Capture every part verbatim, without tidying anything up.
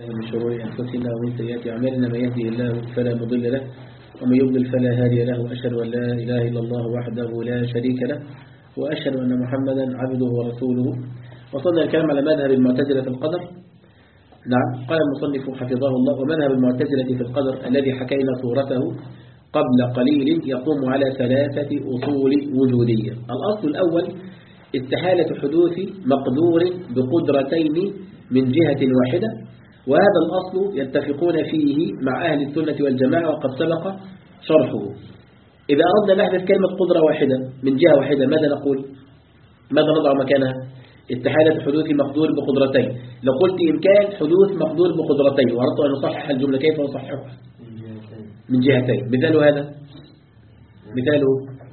من شرور أنفسنا ومن سيئات أعمالنا من يهدي الله فلا مضل له ومن يضلل فلا هادي له وأشهد أن لا إله إلا الله وحده لا شريك له وأشهد أن محمدا عبده ورسوله. وصلنا الكلام على مذهب المعتزلة في القدر. نعم، قال المصنف حفظه الله: ومذهب المعتزلة في القدر الذي حكينا صورته قبل قليل يقوم على ثلاثة أصول وجودية. الأصل الأول استحالة حدوث مقدور بقدرتين من جهة واحدة، وهذا الأصل يتفقون فيه مع أهل السنة والجماعة وقد سبق شرحه. إذا أردنا نحدث كلمة قدرة واحدة من جهة واحدة ماذا نقول؟ ماذا نضع مكانها؟ استحالة حدوث مقدور بقدرتين. لو قلت إمكان حدوث مقدور بقدرتين وأردت أن نصحح الجملة كيف نصححها؟ من جهتين. مثال هذا مثاله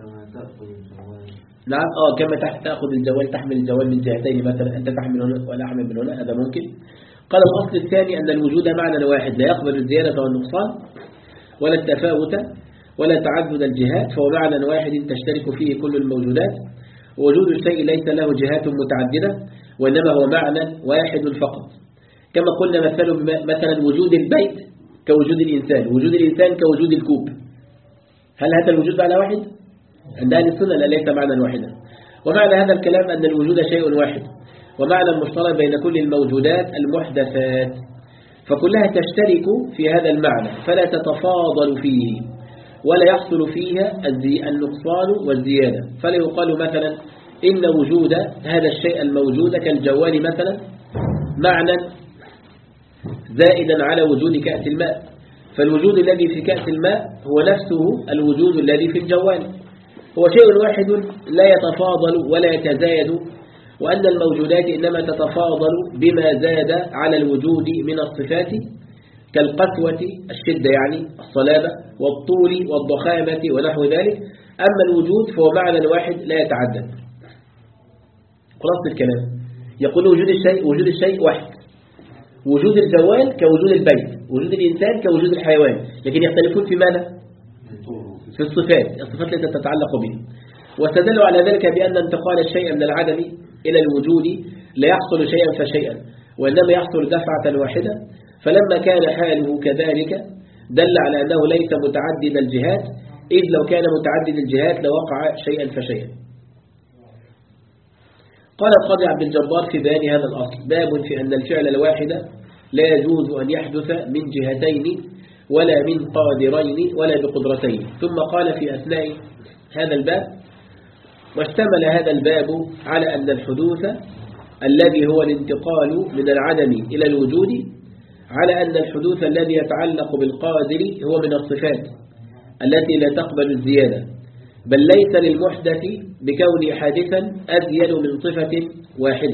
نعم آه كما تأخذ الجوال تحمل الجوال من جهتين، مثلا أنت تحمل هنا ولا أحمل من هنا، هذا ممكن. قال الأصل الثاني أن الوجود معنى واحد لا يقبل الزيادة والنقصان ولا التفاوت ولا تعدد الجهات، فهو معنى واحد تشترك فيه كل الموجودات، ووجود الشيء ليس له جهات متعددة وإنما هو معنى واحد فقط. كما قلنا مثلا مثلا وجود البيت كوجود الإنسان، وجود الإنسان كوجود الكوب. هل هذا الوجود معنى واحد؟ عند أهل السنة لا، ليس معنى واحدا. ومعنى هذا الكلام أن الوجود شيء واحد، ومعنى المشترك بين كل الموجودات المحدثات، فكلها تشترك في هذا المعنى فلا تتفاضل فيه ولا يحصل فيها النقصان والزيادة. فلا يقال مثلا إن وجود هذا الشيء الموجود كالجوال مثلا معنى زائدا على وجود كأس الماء، فالوجود الذي في كأس الماء هو نفسه الوجود الذي في الجوال، هو شيء واحد لا يتفاضل ولا يتزايد، وأن الموجودات إنما تتفاضل بما زاد على الوجود من الصفات كالقسوة الشدة يعني الصلابة والطول والضخامة ونحو ذلك. أما الوجود فهو معنى واحد لا يتعدد. خلاص الكلام، يقول وجود الشيء وجود الشيء واحد، وجود الجوال كوجود البيت، وجود الإنسان كوجود الحيوان، لكن يختلفون في ماذا؟ في الصفات، الصفات التي تتعلق به. واستدلوا على ذلك بأن انتقال الشيء من العدم إلى الوجود لا يحصل شيئا فشيئا وإنما يحصل دفعة واحدة، فلما كان حاله كذلك دل على أنه ليس متعدد الجهات، إذ لو كان متعدد الجهات لوقع شيئا فشيئا. قال القاضي عبد الجبار في بيان هذا الأصل: باب في أن الفعل الواحد لا يجوز أن يحدث من جهتين ولا من قادرين ولا بقدرتين. ثم قال في أثناء هذا الباب: واشتمل هذا الباب على أن الحدوث الذي هو الانتقال من العدم إلى الوجود على أن الحدوث الذي يتعلق بالقادر هو من الصفات التي لا تقبل الزيادة، بل ليس للمحدث بكون حادثا أزيد من صفة واحدة.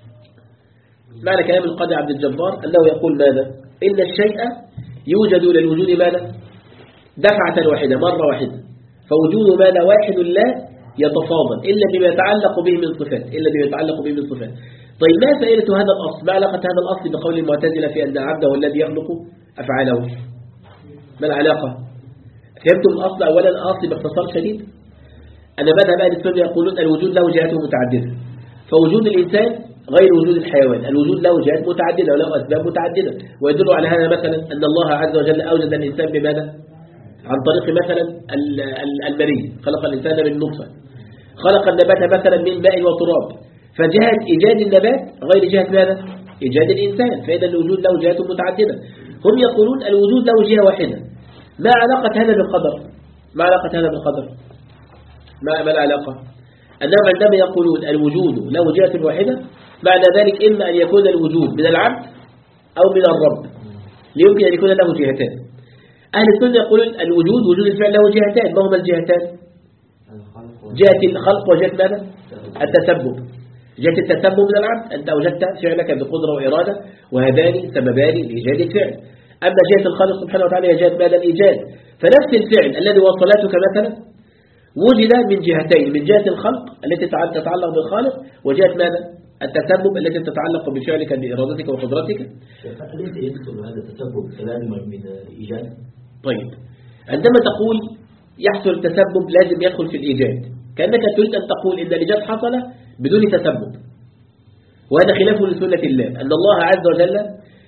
معنى كلام القاضي عبد الجبار أنه يقول ماذا؟ إن الشيء يوجد للوجود ماذا؟ دفعة واحدة مرة واحدة، فوجود ماذا واحد لا يتفاضل إلا بما يتعلق به من صفات إلا بما يتعلق به من صفات. طيب ما فائدة هذا الأصل؟ ما علاقة هذا الأصل بقول المعتزلة في أن عبده الذي يخلق أفعاله؟ ما العلاقة؟ فهمتم الأصل؟ أولا الأصل باختصار شديد أن مذهب أهل السنة يقولون الوجود له جهات متعددة، فوجود الإنسان غير وجود الحيوان، الوجود له جهات متعددة وله أسباب متعددة. ويدل على هذا مثلا أن الله عز وجل أوجد الإنسان بماذا؟ عن طريق مثلا المريء، خلق الإنسان من نطفة، خلق النبات مثلا من ماء وتراب، فجهة إيجاد النبات غير جهة ماذا؟ إيجاد الإنسان، فإذا الوجود له جهات متعددة. هم يقولون الوجود له جهة واحدة. ما علاقة هذا بالقدر؟ ما علاقة هذا بالقدر؟ ما, ما العلاقة؟ أنهم عندما يقولون الوجود له جهة واحدة معنى ذلك إما أن يكون الوجود من العبد أو من الرب، ليمكن أن يكون له جهتان. أهل السنة يقولون الوجود وجود الفعل له جهتان. ما هما الجهتان؟ جهة الخلق وجهة ماذا؟ التسبب. جهة التسبب من العبد، أنت أوجدت فعلك بقدرة وإرادة وهذان سببان لإيجاد الفعل. أما جهة الخالق سبحانه وتعالى هي جهة ماذا؟ الإيجاد. فنفس الفعل الذي هو صلاتك مثلا وجد من جهتين، من جهة الخلق التي تتعلق بالخالق وجهة ماذا؟ التسبب التي تتعلق بفعلك بإرادتك وقدرتك. أليس يدخل هذا التسبب كلام من الإيجاد؟ طيب، عندما تقول يحصل التسبب لازم يدخل في الإيجاد، كأنك تريد أن تقول إن الإيجاد حصل بدون تسبب، وهذا خلاف لسنة الله. أن الله عز وجل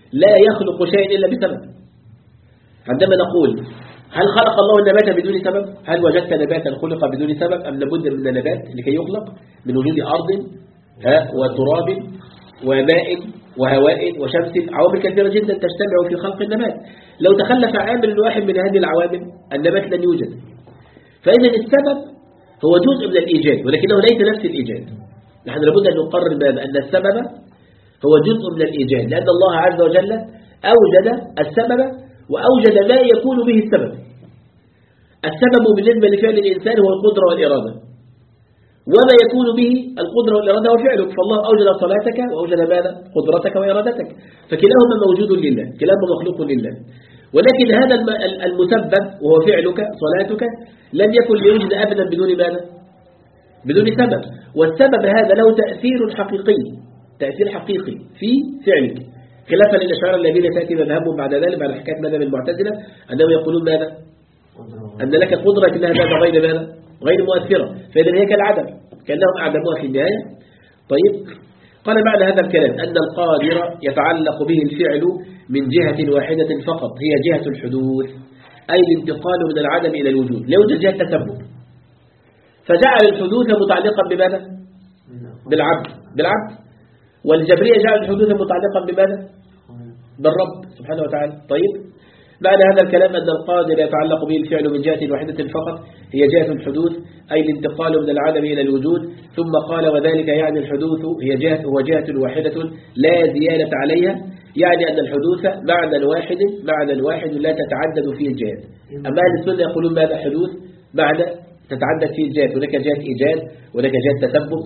لا يخلق شيء إلا بسبب. عندما نقول هل خلق الله النبات بدون سبب؟ هل وجدت نباتا خلق بدون سبب أم لابد من النبات لكي يخلق من وجود أرض ها وتراب وماء وهواء وشمس؟ عوامل كثيرة جدا تجتمع في خلق النبات. لو تخلف عامل واحد من هذه العوامل النبات لن يوجد. فإذا السبب هو جزء من الإيجاد ولكنه ليس نفس الإيجاد. نحن لابد أن نقرر بهذا أن السبب هو جزء من الإيجاد، لأن الله عز وجل أوجد السبب وأوجد ما يكون به السبب. السبب بالنسبة لفعل الإنسان هو القدرة والإرادة، وما يكون به القدرة والإرادة هو فعلك. فالله أوجد صلاتك وأوجد ماذا؟ قدرتك وإرادتك، فكلاهما موجود لله، كلاهما مخلوق لله. ولكن هذا المسبب وهو فعلك صلاتك لم يكن ليوجد أبدا بدون ماذا؟ بدون سبب. والسبب هذا له تأثير حقيقي، تأثير حقيقي في فعلك، خلافا للأشاعرة الذين تأتي مذهبهم بعد ذلك بعد حكاية مذهب المعتزلة أنهم يقولون ماذا؟ أن لك قدرة لكنها ماذا؟ غير ماذا؟ غير مؤثرة، فإذا هي كالعدم، كأنهم أعدموها في النهاية. طيب، قال معنى هذا الكلام أن القادر يتعلق به الفعل من جهة واحدة فقط، هي جهة الحدوث، أي الانتقال من العدم إلى الوجود، لا يوجد جهة تسبب. فجعل الحدوث متعلقا بماذا؟ بالعبد بالعبد والجبرية جعل الحدوث متعلقا بماذا؟ بالرب سبحانه وتعالى. طيب، معنى هذا الكلام أن القادر يتعلق به الفعل من جهة واحدة فقط، هي جهة الحدوث، أي الانتقال من العدم إلى الوجود. ثم قال وذلك يعني الحدوث هي جهة هو جهة واحدة لا زيادة عليها، يعني أن الحدوث معنى واحد معنى واحد لا تتعدد فيه الجهات. أما أهل السنة يقولون ماذا؟ حدوث معنى تتعدد فيه الجهات، هناك جهة إيجاد وهناك جهة تسبب.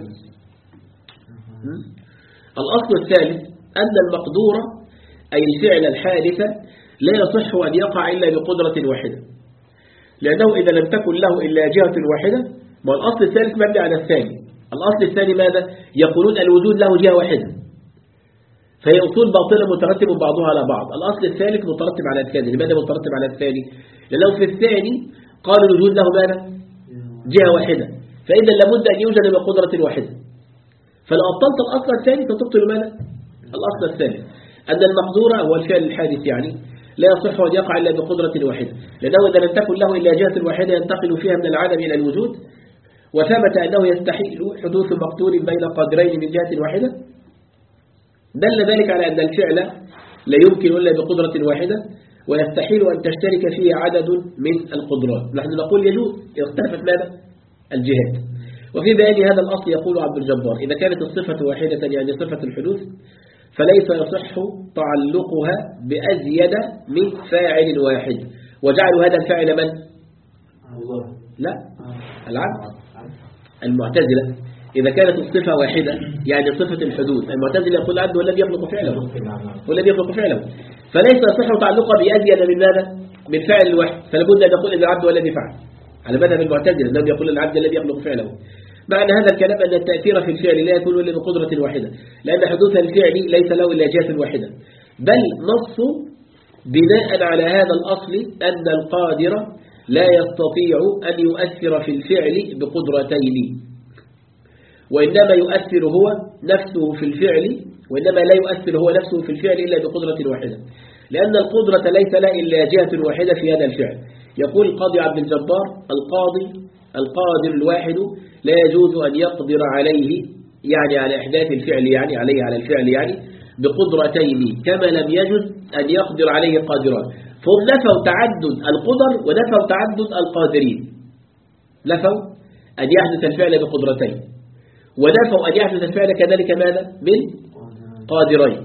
الأصل الثالث أن المقدور أي الفعل الحادث لا يصح أن يقع إلا بقدرة واحدة، لأنه إذا لم تكن له إلا جهة واحدة. ما الأصل الثالث مبني على الثاني. الأصل الثاني ماذا؟ يقولون الوجود له جهة واحدة، فهي أصول باطلة مترتب بعضها على بعض. الأصل الثالث مترتب على الثاني. لماذا مترتب على الثاني؟ لأنه في الثاني قالوا الوجود له ماذا؟ جهة واحدة، فإذا لابد أن يوجد بقدرة واحدة. فلو أبطلت الأصل الثاني فتبطل ماذا؟ الأصل الثاني أن المقدور هو الفعل الحادث يعني لا يصح أن يقع إلا بقدرة واحدة، لأنه إذا لم تكن له إلا جهة واحدة ينتقل فيها من العدم إلى الوجود. وثبت أنه يستحيل حدوث مقدور بين قادرين من جهة واحدة، دل ذلك على أن الفعل لا يمكن إلا بقدرة واحدة، ويستحيل أن تشترك فيه عدد من القدرات. نحن نقول يجوز اختلفت ماذا؟ الجهات. وفي بيان هذا الأصل يقول عبد الجبار إذا كانت الصفة واحدة يعني صفة الحدوث فليس يصح تعلقها بأزيد من فاعل واحد. وجعلوا هذا الفاعل من؟ لا، العبد. المعتزلة إذا كانت الصفة واحدة يعني صفة الحدوث، المعتزلة يقول العبد هو الذي يخلق فعله، هو الذي يخلق فعله، فليس يصح تعلقها بأزيد من ماذا؟ من فاعل الواحد. فلابد أن نقول إن العبد هو الذي فعل، على مذهب المعتزلة أنهم يقول العبد الذي يخلق فعله. معنى هذا الكلام أن التأثير في الفعل لا يكون إلا بقدرة واحدة، لأن حدوث الفعل ليس له إلا جهة واحدة. بل نص بناء على هذا الأصل أن القادر لا يستطيع أن يؤثر في الفعل بقدرتين، وإنما يؤثر هو نفسه في الفعل، وإنما لا يؤثر هو نفسه في الفعل إلا بقدرة واحدة، لأن القدرة ليس لها إلا جهة واحدة في هذا الفعل. يقول القاضي عبد الجبار القاضي القادر الواحد لا يجوز أن يقدر عليه يعني على إحداث الفعل يعني عليه على الفعل يعني بقدرتين كما لم يجوز أن يقدر عليه قادران. فهم نفوا تعدد القدر ونفوا تعدد القادرين، نفوا أن يحدث الفعل بقدرتين ونفوا أن يحدث الفعل كذلك ماذا؟ من قادرين.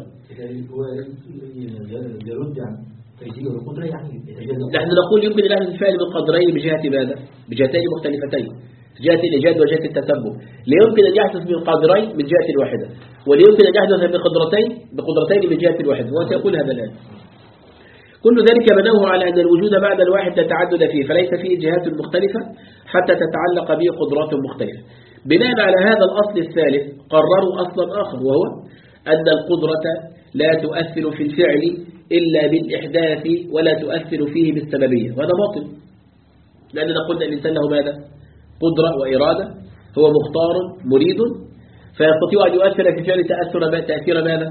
نحن نقول يمكن أن يحدث الفعل من قدرين بجهة ماذا؟ بجهتين مختلفتين، جهة الإيجاد وجهة التسبب. لا يمكن أن يحدث من قادرين من جهة واحدة، ولا يمكن أن يحدث بقدرتين بقدرتين من جهة واحدة، وسيقول هذا الآن. كل ذلك بنوه على أن الوجود بعد الواحد تتعدد فيه، فليس فيه جهات مختلفة حتى تتعلق به قدرات مختلفة. بناء على هذا الأصل الثالث قرروا أصلا آخر، وهو أن القدرة لا تؤثر في الفعل إلا بالإحداث ولا تؤثر فيه بالسببية، وهذا باطل، لأننا قلنا الإنسان له ماذا؟ قدرة وإرادة، هو مختار مريد، فيستطيع أن يؤثر في فعل تأثر ما تأثير ماذا؟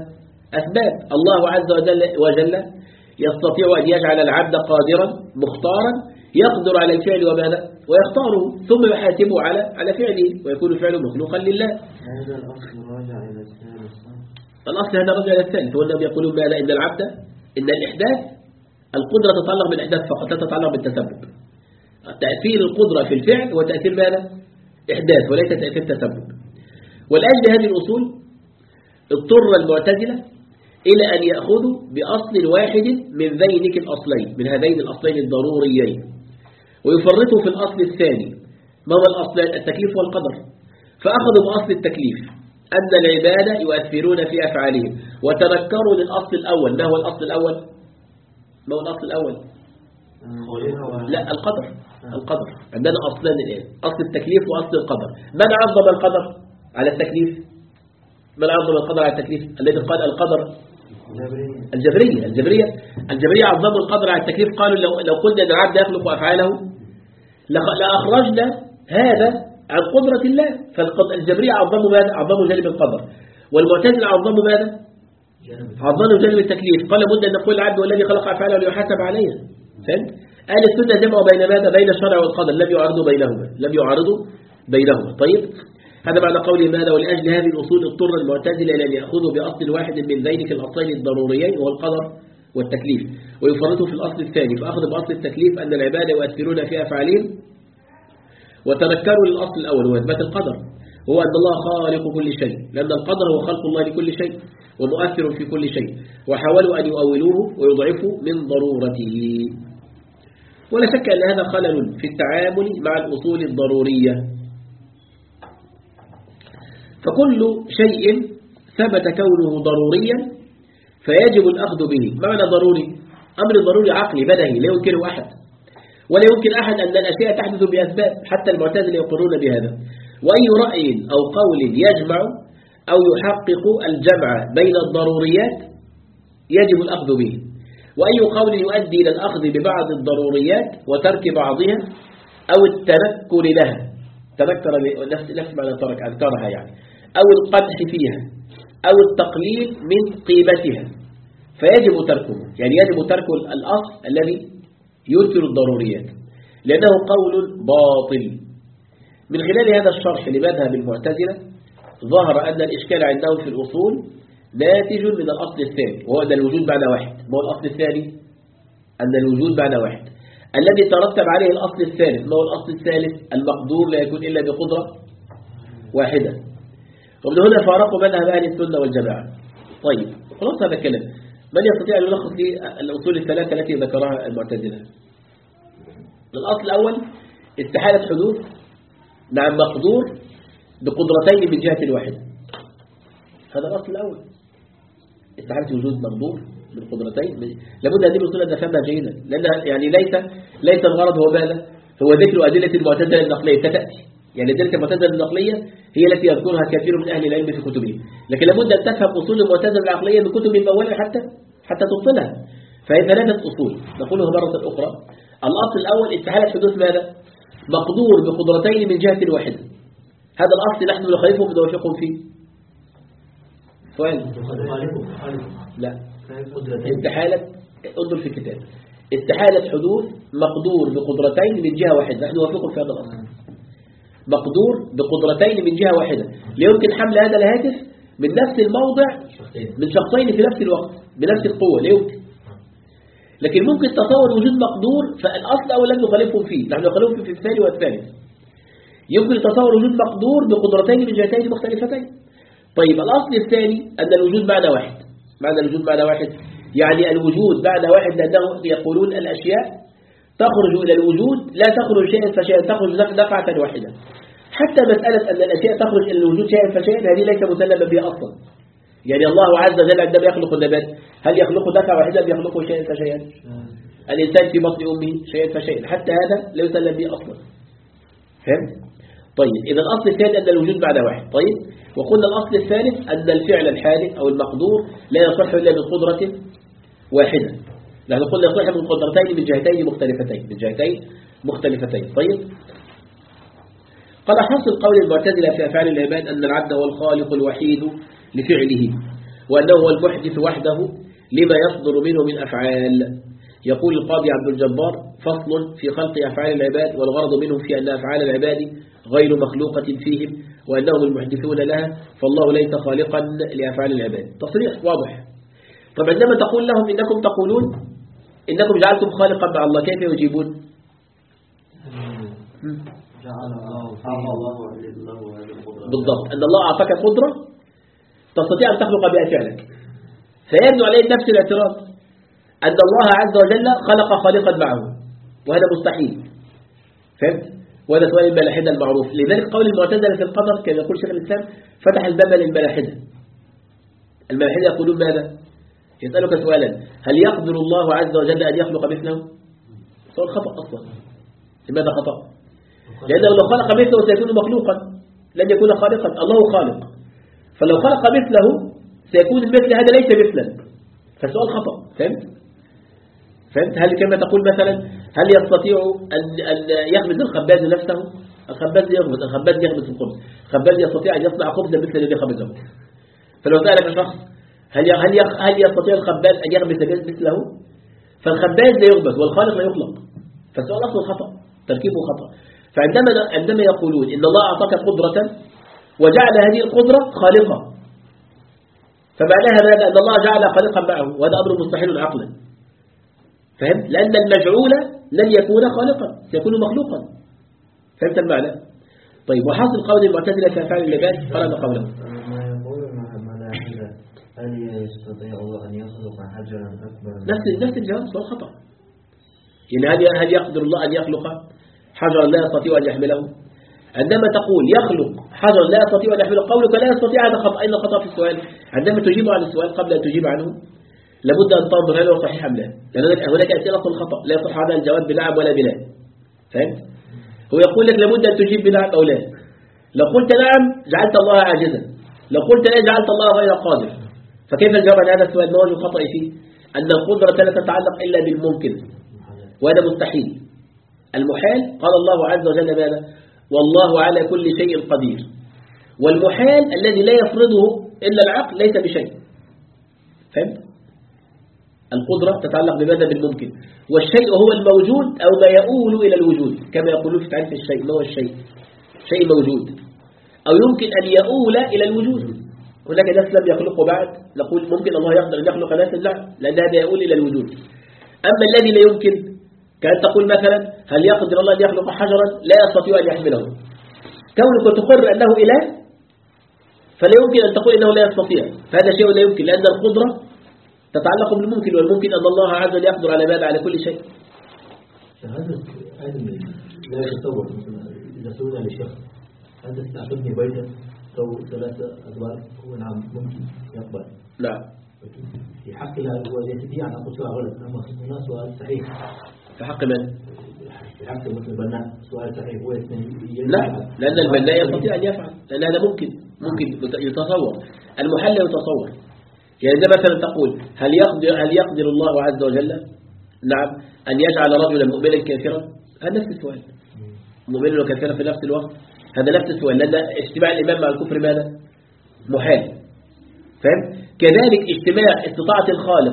أسباب. الله عز وجل, وجل يستطيع أن يجعل العبد قادرا مختارا يقدر على الفعل وماذا ويختاره ثم يحاسبه على على فعله ويكون فعله مخلوقا لله. هذا الأصل راجع إلى الثالث. الأصل هذا راجع إلى الثالث، وأنهم يقولون ماذا إن العبد إن الإحداث القدرة تتعلق بالإحداث فقط لا تتعلق بالتسبب. تأثير القدرة في الفعل هو تأثير ماذا إحداث وليس تأثير تسبب. والآن هذه الأصول اضطر المعتزلة إلى أن يأخذوا بأصل واحد من ذينك الأصلين من هذين الأصلين الضروريين ويفرطوا في الأصل الثاني. ما هو الأصلان؟ التكليف والقدر. فأخذوا بأصل التكليف أن العبادة يؤثرون في أفعالهم وتنكروا للأصل الأول. ما هو الأصل الأول؟ ما هو الأصل الأول؟ لا القدر. القدر عندنا أصلان الآن، أصل التكليف وأصل القدر. من عظم القدر على التكليف؟ من عظم القدر على التكليف؟ الذي قال القدر الجبرية. الجبرية الجبرية عظموا القدر على التكليف. قالوا لو لو قلنا أن العبد يخلق أفعاله لأخرجنا هذا عن قدرة الله. فالجبرية عظموا ماذا؟ عظموا جانب القدر. والمعتزلة عظموا ماذا؟ عظموا جانب التكليف. قال لابد أن نقول العبد والذي خلق أفعاله ليحاسب عليها. فهمت؟ أهل السنة جمعوا بين ماذا؟ بين الشرع والقدر، لم يعارضوا بينهما لم يعارضوا بينهما. طيب هذا معنى قوله ماذا؟ ولأجل هذه الأصول اضطر المعتزلة إلى أن يأخذوا بأصل واحد من ذلك الأصلين الضروريين وهو القدر والتكليف ويفرطوا في الأصل الثاني. فأخذ بأصل التكليف أن العبادة يؤثرون في أفعالهم وتنكروا للأصل الأول وهو إثبات القدر هو أن الله خالق كل شيء، لأن القدر هو خلق الله لكل شيء ومؤثر في كل شيء، وحاولوا أن يؤولوه ويضعفوا من ضرورته. ولا شك أن هذا خلل في التعامل مع الأصول الضرورية. فكل شيء ثبت كونه ضروريا فيجب الأخذ به. ما معنى ضروري؟ أمر ضروري عقلي بدهي لا ينكره أحد، ولا يمكن أحد أن الأشياء تحدث بأسباب، حتى المعتزلة يقرون بهذا. وأي رأي أو قول يجمع أو يحقق الجمع بين الضروريات يجب الأخذ به، وأي قول يؤدي إلى الأخذ ببعض الضروريات وترك بعضها أو التنكر لها، تنكر نفس نفس معنى ترك أنكرها يعني، أو القدح فيها أو التقليل من قيمتها فيجب تركه. يعني يجب ترك الأصل الذي ينكر الضروريات لأنه قول باطل. من خلال هذا الشرح لمذهب المعتزلة ظهر أن الإشكال عندهم في الأصول ناتج من الأصل الثاني وهو أن الوجود معنى واحد. ما هو الأصل الثاني؟ أن الوجود معنى واحد الذي ترتب عليه الأصل الثالث. ما هو الأصل الثالث؟ المقدور لا يكون إلا بقدرة واحدة. ومن هنا فارقوا مذهب أهل السنة والجماعة. طيب خلاص هذا الكلام. من يستطيع أن يلخص لي الأصول الثلاثة التي ذكرها المعتزلة؟ الأصل الأول استحالة حدوث مع مقدور بقدرتين من جهة واحدة. هذا الأصل الأول، استحالة وجود مقدور بالقدرتين. لابد هذه الأصول أن نفهمها جيدا، لأنها يعني ليس ليس الغرض هو ماذا؟ هو ذكر أدلة المعتزلة النقلية ستأتي. يعني أدلة المعتزلة النقلية هي التي يذكرها كثير من أهل العلم في كتبهم، لكن لابد أن تفهم أصول المعتزلة العقلية من كتب من أولها حتى حتى تبطلها. فهي ثلاثة أصول نقولها مرة أخرى. الأصل الأول استحالة حدوث ماذا؟ مقدور بقدرتين من جهة واحدة. هذا الأصل نحن نخالفه ونوافقهم فيه. سؤال؟ لا. استحالة انظر في الكتاب. استحالة حدوث مقدور بقدرتين من جهة واحدة، نحن نوافقهم في هذا الأصل. مقدور بقدرتين من جهة واحدة، ليمكن حمل هذا الهاتف من نفس الموضع من شخصين في نفس الوقت بنفس القوة، لا يمكن. لكن ممكن تصور وجود مقدور، فالأصل أولا نخالفهم فيه، نحن نخالفهم في الثاني والثالث. يمكن تصور وجود مقدور بقدرتين من جهتين مختلفتين. طيب الأصل الثاني أن الوجود معنى واحد. معنى الوجود معنى واحد يعني الوجود معنى واحد، لأنهم يقولون الأشياء تخرج إلى الوجود لا تخرج شيئا فشيئا، تخرج دفعة واحدة. حتى مسألة أن الأشياء تخرج إلى الوجود شيئا فشيئا هذه ليس مسلما بها أصلا. يعني الله عز وجل عندما يخلق النبات هل يخلقه دفعة واحدة أم يخلقه شيئا فشيئا؟ الإنسان في بطن أمه شيئا فشيئا، حتى هذا لا يسلم به أصلا. فهمت؟ طيب إذا الأصل الثاني أن الوجود معنى واحد. طيب وقلنا الأصل الثالث أن الفعل الحادث أو المقدور لا يصح إلا من قدرة واحدة. نحن قلنا يصح من قدرتين من جهتين مختلفتين من جهتين مختلفتين. طيب قال حاصل قول المعتزلة في أفعال العباد أن العبد هو الخالق الوحيد لفعله، وأنه هو المحدث وحده لما يصدر منه من أفعال. يقول القاضي عبد الجبار: فصل في خلق أفعال العباد، والغرض منه في أن أفعال العباد غير مخلوقة فيهم وأنهم المحدثون لها، فالله ليس خالقا لأفعال العباد. تصريح واضح. طب عندما تقول لهم إنكم تقولون إنكم جعلتم خالقا مع الله، كيف يجيبون؟ جعل الله بالضبط، أن الله أعطاك قدرة تستطيع أن تخلق بها فعلك، فيبنوا عليه نفس الاعتراض أن الله عز وجل خلق خالقا معه، وهذا مستحيل. فهمت؟ وهذا سؤال الملاحدة المعروف. لذلك قول المعتزلة في القدر كما يقول شيخ الإسلام فتح الباب للملاحدة. الملاحدة يقولون ماذا؟ يسألك سؤالا: هل يقدر الله عز وجل أن يخلق مثله؟ سؤال خطأ أصلا. لماذا خطأ؟ لأنه لو خلق مثله سيكون مخلوقا، لن يكون خالقا. الله خالق، فلو خلق مثله سيكون المثل هذا ليس مثلا، فالسؤال خطأ. فهمت؟ فهمت؟ هل كما تقول مثلا: هل يستطيع أن أن يخبز الخباز نفسه؟ الخباز يخبز، الخباز يخبز الخبز، الخباز يستطيع أن يصنع خبزا مثل الذي خبزه. فلو سألك شخص: هل هل هل يستطيع الخباز أن يخبز مثله؟ فالخباز لا يخبز والخالق لا يخلق، فالسؤال أصلا خطأ، تركيبه خطأ. فعندما عندما يقولون إن الله أعطاك قدرة وجعل هذه القدرة خالقة، فمعناها ماذا؟ أن الله جعل خالقا معه، وهذا أمر مستحيل عقلا. فهمت؟ لأن المجعول لن يكون خالقا، سيكون مخلوقا. فهمت المعنى؟ طيب، وحاصل قول المعتزلة في أفعال العباد قرأنا قوله: ما يقول الملاحدة: هل يستطيع الله أن يخلق حجرا أكبر؟ نفس نفس الجواب، سؤال خطأ. يعني هل هل يقدر الله أن يخلق حجرا لا يستطيع أن يحمله؟ عندما تقول يخلق حجرا لا يستطيع أن يحمله، قولك لا يستطيع، هذا خطأ. أين الخطأ في السؤال؟ عندما تجيب عن السؤال قبل أن تجيب عنه لابد أن تنظر هل هو صحيح أم لا، لأن هناك أسئلة الخطأ لا يصح هذا الجواب بنعم ولا بلا. فهمت؟ هو يقول لك لابد أن تجيب بنعم أو لا. لو قلت نعم جعلت الله عاجزا، لو قلت لا جعلت الله غير قادر. فكيف الجواب عن هذا السؤال؟ ما وجه الخطأ فيه؟ أن القدرة لا تتعلق إلا بالممكن، وهذا مستحيل. المحال قال الله عز وجل ماذا؟ والله على كل شيء قدير. والمحال الذي لا يفرضه إلا العقل ليس بشيء. فهمت؟ القدرة تتعلق بماذا؟ بالممكن. والشيء هو الموجود أو ما يؤول إلى الوجود، كما يقولون في تعريف الشيء. ما هو الشيء؟ شيء موجود أو يمكن أن يؤول إلى الوجود. هناك ناس لم يخلقوا بعد، نقول ممكن الله يقدر أن يخلق ناس، لا، لأن هذا يؤول إلى الوجود. أما الذي لا يمكن، كأن تقول مثلا: هل يقدر الله أن يخلق حجرا لا يستطيع أن يحمله؟ كونك تقر أنه إله فلا يمكن أن تقول إنه لا يستطيع، فهذا شيء لا يمكن، لأن القدرة تتعلق بالممكن، والممكن أن الله عز وجل يقدر على ماذا؟ على كل شيء. هذا علم لا يتصور. إذا سئلنا لشخص: هل تستعبدني بيتا أو ثلاثة أدوار؟ هو نعم ممكن يقبل. نعم. في حق الله هو يستطيع أن أقول سؤال غلط، أما هنا سؤال صحيح. في حق من؟ في حق مثل البناء سؤال صحيح. هو لا، لأن البناء يستطيع أن يفعل، لأن هذا ممكن ممكن يتصور. المحل يتصور. يعني إذا مثلا تقول: هل يقدر هل يقدر الله عز وجل نعم أن يجعل رجلا مؤمنا كافرا؟ هذا نفس السؤال. مؤمنا وكافرا في نفس الوقت، هذا نفس السؤال، لأن اجتماع الإيمان مع الكفر ماذا؟ محال. فهم؟ كذلك اجتماع استطاعة الخالق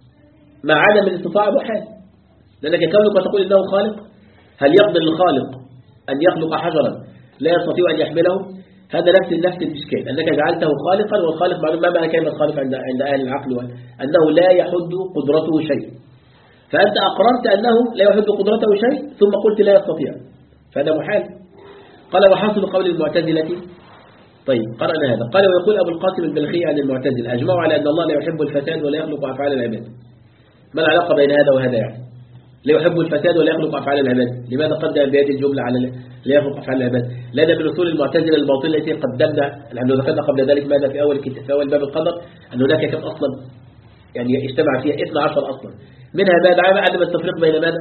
مع عدم الاستطاعة محال، لأنك كونك تقول إنه خالق، هل يقدر الخالق أن يخلق حجرا لا يستطيع أن يحمله؟ هذا نفس نفس الإشكال، أنك جعلته خالقا، والخالق معلوم ما معنى كلمة خالق عند عند أهل العقل، أنه لا يحد قدرته شيء. فأنت أقررت أنه لا يحد قدرته شيء ثم قلت لا يستطيع، فهذا محال. قال: وحاصل قول المعتزلة. طيب، قرأنا هذا. قال: ويقول أبو القاسم البلخي عن المعتزلة: أجمعوا على أن الله لا يحب الفساد ولا يخلق أفعال العباد. ما العلاقة بين هذا وهذا؟ يعني لا يحب الفساد ولا يخلق أفعال العباد، لماذا قدم بهذه الجملة على لا يخلق أفعال العباد؟ لأن من أصول المعتزلة الباطلة التي قدمنا، نحن ذكرنا قبل ذلك ماذا في أول كتاب، في أول باب القدر، أن هناك كم أصلا يعني اجتمع فيها اثنا عشر أصلا، منها ماذا؟ عدم التفريق بين ماذا؟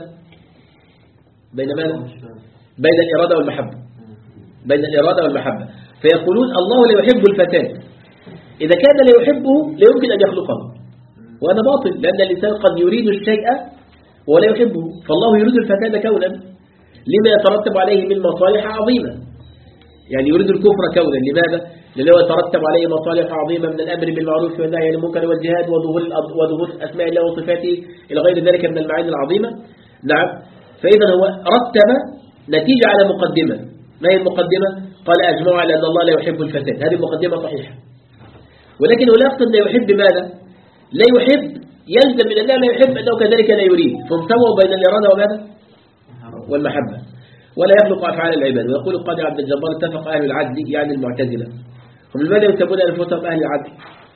بين ماذا؟ بين الإرادة والمحبة. بين الإرادة والمحبة. فيقولون الله لا يحب الفساد، إذا كان لا يحبه لا يمكن أن يخلقه، وهذا باطل، لأن الإنسان قد يريد الشيء ولا يحبه. فالله يريد الفساد كونا لما يترتب عليه من مصالح عظيمة. يعني يريد الكفر كونا، لماذا؟ لأنه يترتب عليه مصالح عظيمة من الأمر بالمعروف والنهي عن المنكر والجهاد وظهور وظهور أسماء الله وصفاته إلى غير ذلك من المعاني العظيمة. نعم. فإذا هو رتب نتيجة على مقدمة. ما هي المقدمة؟ قال أجمعوا على أن الله لا يحب الفساد. هذه مقدمة صحيحة، ولكن هو لا يقصد لا يحب ماذا؟ لا يحب يلزم من الله لا يحب أنه كذلك لا يريد، فامتووا بين الإرادة وماذا؟ والمحبة. ولا يخلق أفعال العباد. ويقول القاضي عبد الجبار اتفق أهل العدل يعني المعتزلة. هم لماذا يسمون أنفسهم أهل العدل؟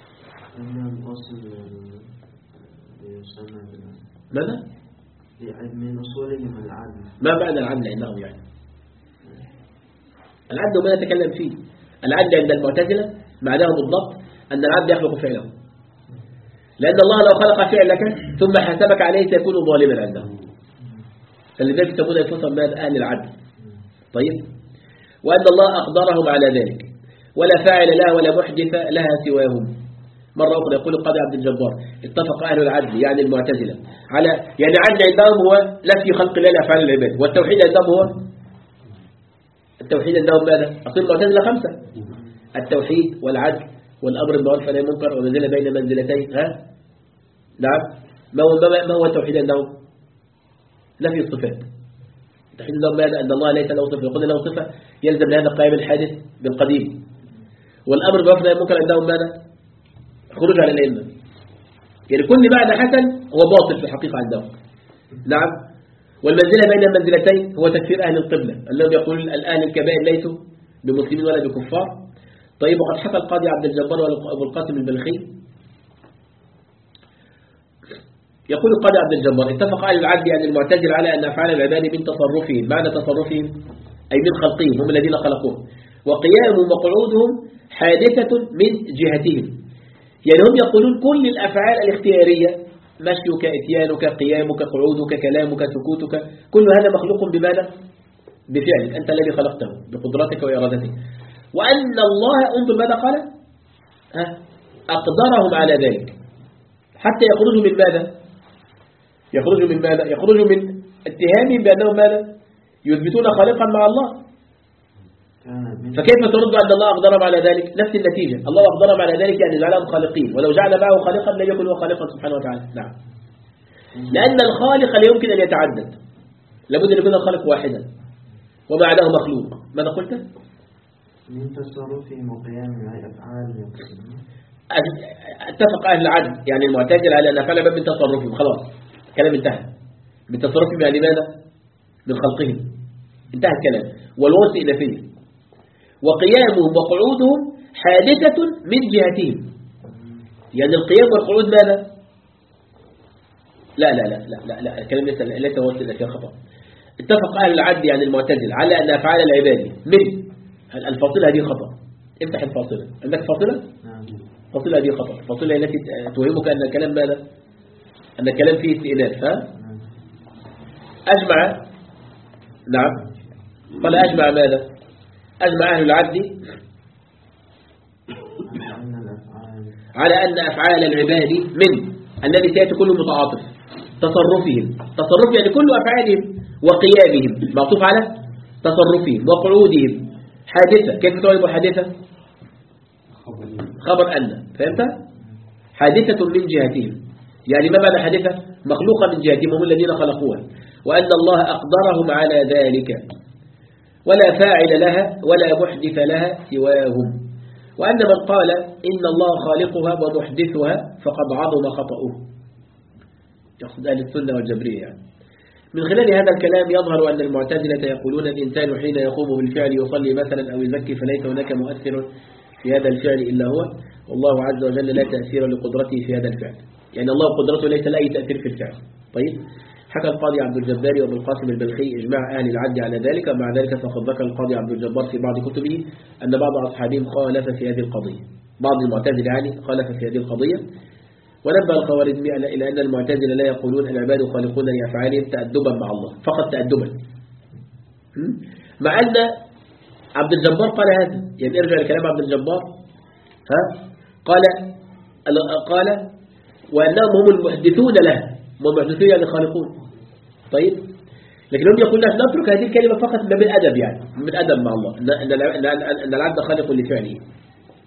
ماذا؟ من أصولهم العدل. ما معنى العدل عندهم يعني؟ العدل ما نتكلم فيه. العدل عند المعتزلة معناه بالضبط أن العبد يخلق فعله، لأن الله لو خلق فعلك ثم حسبك عليه سيكون ظالما عنده، فلذلك يسمون أنفسهم أهل العدل. طيب، وأن الله أقدرهم على ذلك ولا فاعل لها ولا محدث لها سواهم. مرة أخرى يقول القاضي عبد الجبار اتفق أهل العدل يعني المعتزلة على يعني عدل عندهم هو نفي خلق الله لأفعال العباد، والتوحيد عندهم هو التوحيد عندهم ماذا؟ أصل المعتزلة خمسة: التوحيد والعدل والأمر بالمعروف والنهي عن المنكر ومنزلة بين منزلتين. ها؟ نعم. ما هو ما هو التوحيد عندهم؟ نفي الصفات. التوحيد عندهم ماذا؟ أن الله ليس له صفة، يقول له صفة يلزم هذا قائم الحادث بالقديم. والأمر بالمعروف والنهي عن المنكر عندهم ماذا؟ خروج على الأئمة. يعني كل معنى حسن هو باطل في الحقيقة عندهم. نعم. والمنزلة بين المنزلتين هو تكفير أهل القبلة الذين يقولون الأهل الكبائر ليسوا بمسلمين ولا بكفار. طيب، وقد حكى القاضي عبد الجبار وأبو القاسم البلخي يقول القاضي عبد الجبار اتفق أهل العدل يعني المعتزلة على أن أفعال العباد من تصرفهم، معنى تصرفهم أي من خلقهم، هم الذين خلقوهم، وقيامهم وقعودهم حادثة من جهتهم. يعني هم يقولون كل الأفعال الاختيارية، مشيك، اتيانك، قيامك، قعودك، كلامك، سكوتك، كل هذا مخلوق بماذا؟ بفعلك، أنت الذي خلقته بقدرتك وإرادتك. وأن الله انظر ماذا قال؟ أقدرهم على ذلك حتى يخرجوا من ماذا؟ يخرجوا من ماذا؟ يخرجوا من اتهامهم بأنهم ماذا؟ يثبتون خالقا مع الله. فكيف ترد أن الله أقدرهم على ذلك؟ نفس النتيجة، الله أقدرهم على ذلك يعني جعلهم خالقين، ولو جعل معه خالقا لم يكن هو خالقا سبحانه وتعالى. نعم. لأن الخالق لا يمكن أن يتعدد، لابد أن يكون الخالق واحدا وما عداه مخلوق. ماذا قلت؟ من تصرفهم وقيامهم أي أفعال. اتفق أهل العدل يعني المعتزلة على أن أفعال من تصرفهم، خلاص الكلام انتهى. من تصرفهم يعني ماذا؟ من خلقهم، انتهى الكلام. والوصف إضافية. وقيامهم وقعودهم حادثة من جهتهم، يعني القيام والقعود ماذا؟ لا لا لا لا لا, لا. الكلام ليس ليس وصف إضافية، خطأ. اتفق أهل العدل يعني المعتزلة على أن أفعال العباد من الفاصلة هذه خطأ. افتح الفاصلة، عندك فاصلة؟ الفاصلة هذه خطأ. الفاصلة التي توهمك أن الكلام ماذا؟ أن الكلام فيه استئناف. ها؟ أجمع. نعم. قال أجمع ماذا؟ أجمع أهل العدل على أن أفعال العباد من الذي سيأتي كله متعاطف، تصرفهم، تصرف يعني كل أفعالهم، وقيامهم معطوف على تصرفهم، وقعودهم حادثة. كيف تعرف حادثة؟ خبر أن، فهمت؟ حادثة من جهتهم، يعني ما معنى حادثة؟ مخلوقة من جهتهم، هم الذين خلقوها، وأن الله أقدرهم على ذلك ولا فاعل لها ولا محدث لها سواهم. وأن من قال إن الله خالقها ومحدثها فقد عظم خطأه، يقصد أهل السنة والجبرية يعني. من خلال هذا الكلام يظهر أن المعتزلة يقولون الإنسان حين يقوم بالفعل يصلي مثلا أو يزكي فليس هناك مؤثر في هذا الفعل إلا هو، والله عز وجل لا تأثير لقدرته في هذا الفعل، يعني الله قدرته ليس له أي تأثير في الفعل. طيب، حكى القاضي عبد الجبار وابن القاسم البلخي إجماع أهل العدل على ذلك. ومع ذلك فقد ذكر القاضي عبد الجبار في بعض كتبه أن بعض أصحابهم خالف في هذه القضية، بعض المعتزلة يعني خالف في هذه القضية. ونبه الخوارزمي إلى أن المعتزلة لا يقولون العباد خالقون لأفعالهم تأدبا مع الله، فقط تأدبا، مع أن عبد الجبار قال هذا. يعني ارجع لكلام عبد الجبار، ها قال قال وأنهم هم المحدثون له، هم المحدثون يعني خالقون. طيب، لكن هم يقول لك نترك هذه الكلمة فقط من الأدب، يعني من الأدب مع الله، أن العبد خالق لفعله.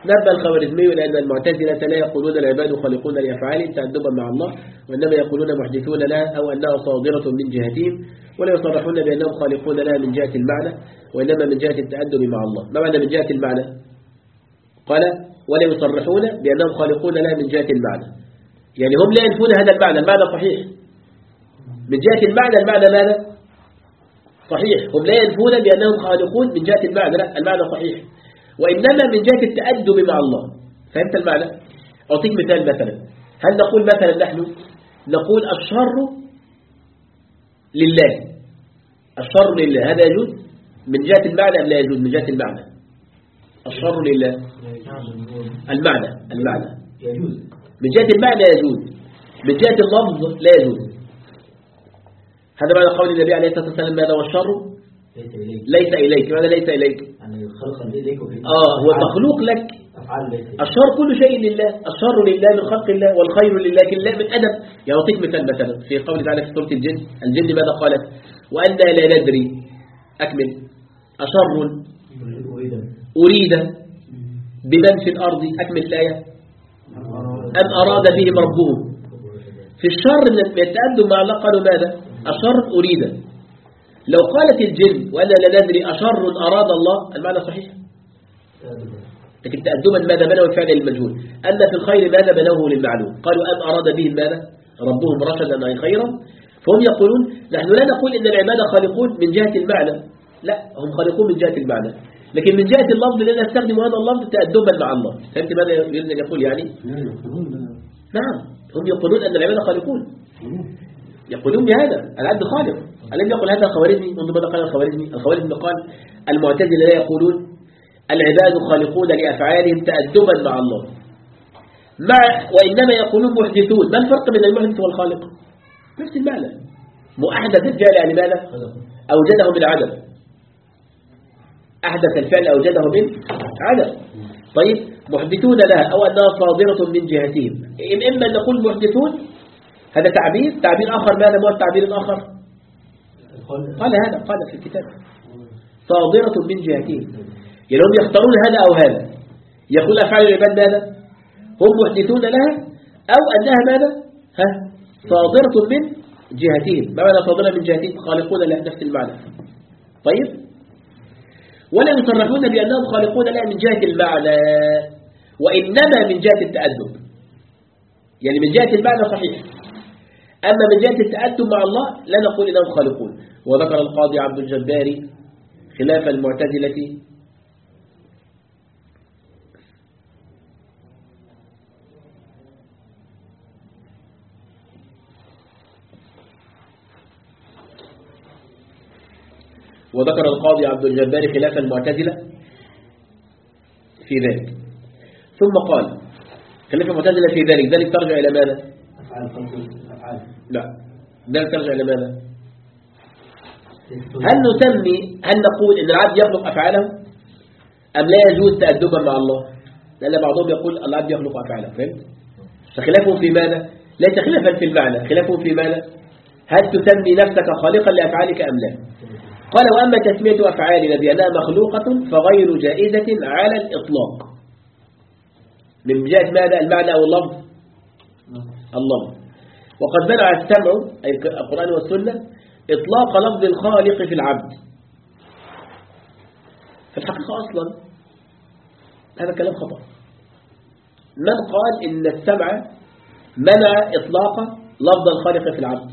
نبه الخوارزمي إلى أن المعتزلة لا يقولون العباد خالقون لأفعالهم تأدبا مع الله، وإنما يقولون محدثون لها أو أنها صادرة من جهتهم، ولا يصرحون بأنهم خالقون لها من جهة المعنى، وإنما من جهة التأدب مع الله. ما معنى من جهة المعنى؟ قال ولا يصرحون بأنهم خالقون لها من جهة المعنى، يعني هم لا ينفون هذا المعنى، المعنى صحيح. من جهة المعنى، المعنى ماذا؟ صحيح. هم لا ينفون بأنهم خالقون من جهة المعنى، لا، المعنى صحيح، وإنما من جهة التأدب مع الله. فهمت المعنى؟ أعطيك مثال. مثلا هل نقول مثلا نحن نقول الشر لله، الشر لله، هذا يجوز من جهة المعنى أم لا يجوز من جهة المعنى؟ الشر لله المعنى المعنى يجوز من جهة المعنى يجوز، من جهة اللفظ لا يجوز. هذا معنى قول النبي عليه الصلاة والسلام ماذا والشر ليس إليك. ليس إليك. ماذا ليس إليك؟ يعني خلقا إليك وفي آه هو مخلوق لك. أفعال ليس. الشر كل شيء لله، الشر لله من خلق الله، والخير لله لله من أدب. يعني أعطيك مثال مثلا في قول تعالى في سورة الجن، الجن ماذا قالت؟ وأنا لا ندري، أكمل، أشر أريد بمن في الأرض، أكمل الآية، أم أراد بهم ربهم. في الشر من التأدب مع الله قالوا ماذا؟ أشر أريد. لو قالت الجن وأنا لا ندري أشر أراد الله، المعنى صحيح، لكن تأدبا ماذا بنوا الفعل للمجهول. أن في الخير ماذا بنوه للمعلوم. قالوا أم أراد بهم ماذا؟ ربهم رشدا أي خيرا. فهم يقولون نحن لا نقول إن العبادة خالقون من جهة المعنى، لا، هم خالقون من جهة المعنى، لكن من جهة اللفظ لأن نستخدم هذا اللفظ تأدبا مع الله. فهمت ماذا يريد أن يقول يعني؟ نعم، هم يقولون أن العبادة خالقون، يقولون بهذا العبد خالق. ألم يقل هذا الخوارزمي؟ منذ ماذا قال الخوارزمي؟ الخوارزمي قال المعتزلة لا يقولون العباد خالقون لأفعالهم تأدبا مع الله، مع وإنما يقولون محدثون. ما الفرق بين المحدث والخالق؟ نفس المعنى. مؤحدث الفعل يعني ماذا؟ أوجده من عدم، أحدث الفعل أوجده من عدم. طيب محدثون لها أو أنها صادرة من جهتهم. إما أن نقول محدثون، هذا تعبير تعبير آخر. ماذا هو التعبير الآخر؟ قال هذا، قال في الكتاب صادرة من جهتهم، يعني هم يختارون هذا أو هذا. يقول أفعال العباد ماذا؟ هم محدثون لها أو أنها ماذا؟ ها؟ صادرة من جهتهم. ما معنى صادرة من جهتهم؟ خالقون لها، نفس المعنى. طيب ولا يصرحون بأنهم خالقون لها من جهة المعنى، وإنما من جهة التأدب. يعني من جهة المعنى صحيح، أما من جهة التأدب مع الله لا نقول إنهم خالقون. وذكر القاضي عبد الجبار خلاف المعتزلة وذكر القاضي عبد الجبار خلاف المعتزلة في ذلك، ثم قال خلاف المعتزلة في ذلك، ذلك ترجع إلى ماذا؟ أفعال خلق أفعال. لا، ذلك ترجع إلى ماذا؟ هل نسمي هل نقول إن العبد يخلق أفعاله أم لا يجوز تأدبا مع الله؟ لأن بعضهم يقول العبد يخلق أفعاله. فهمت؟ فخلافهم في ماذا؟ ليس خلافا في المعنى، خلافهم في ماذا؟ هل تسمي نفسك خالقا لأفعالك أم لا؟ قال وأما تسمية أفعالنا بأنها مخلوقة فغير جائزة على الإطلاق. من جهة ماذا؟ المعنى أو اللفظ؟ اللفظ. وقد منع السمع أي القرآن والسنة إطلاق لفظ الخالق في العبد. في الحقيقة أصلا هذا كلام خطأ. من قال إن السمع منع إطلاق لفظ الخالق في العبد؟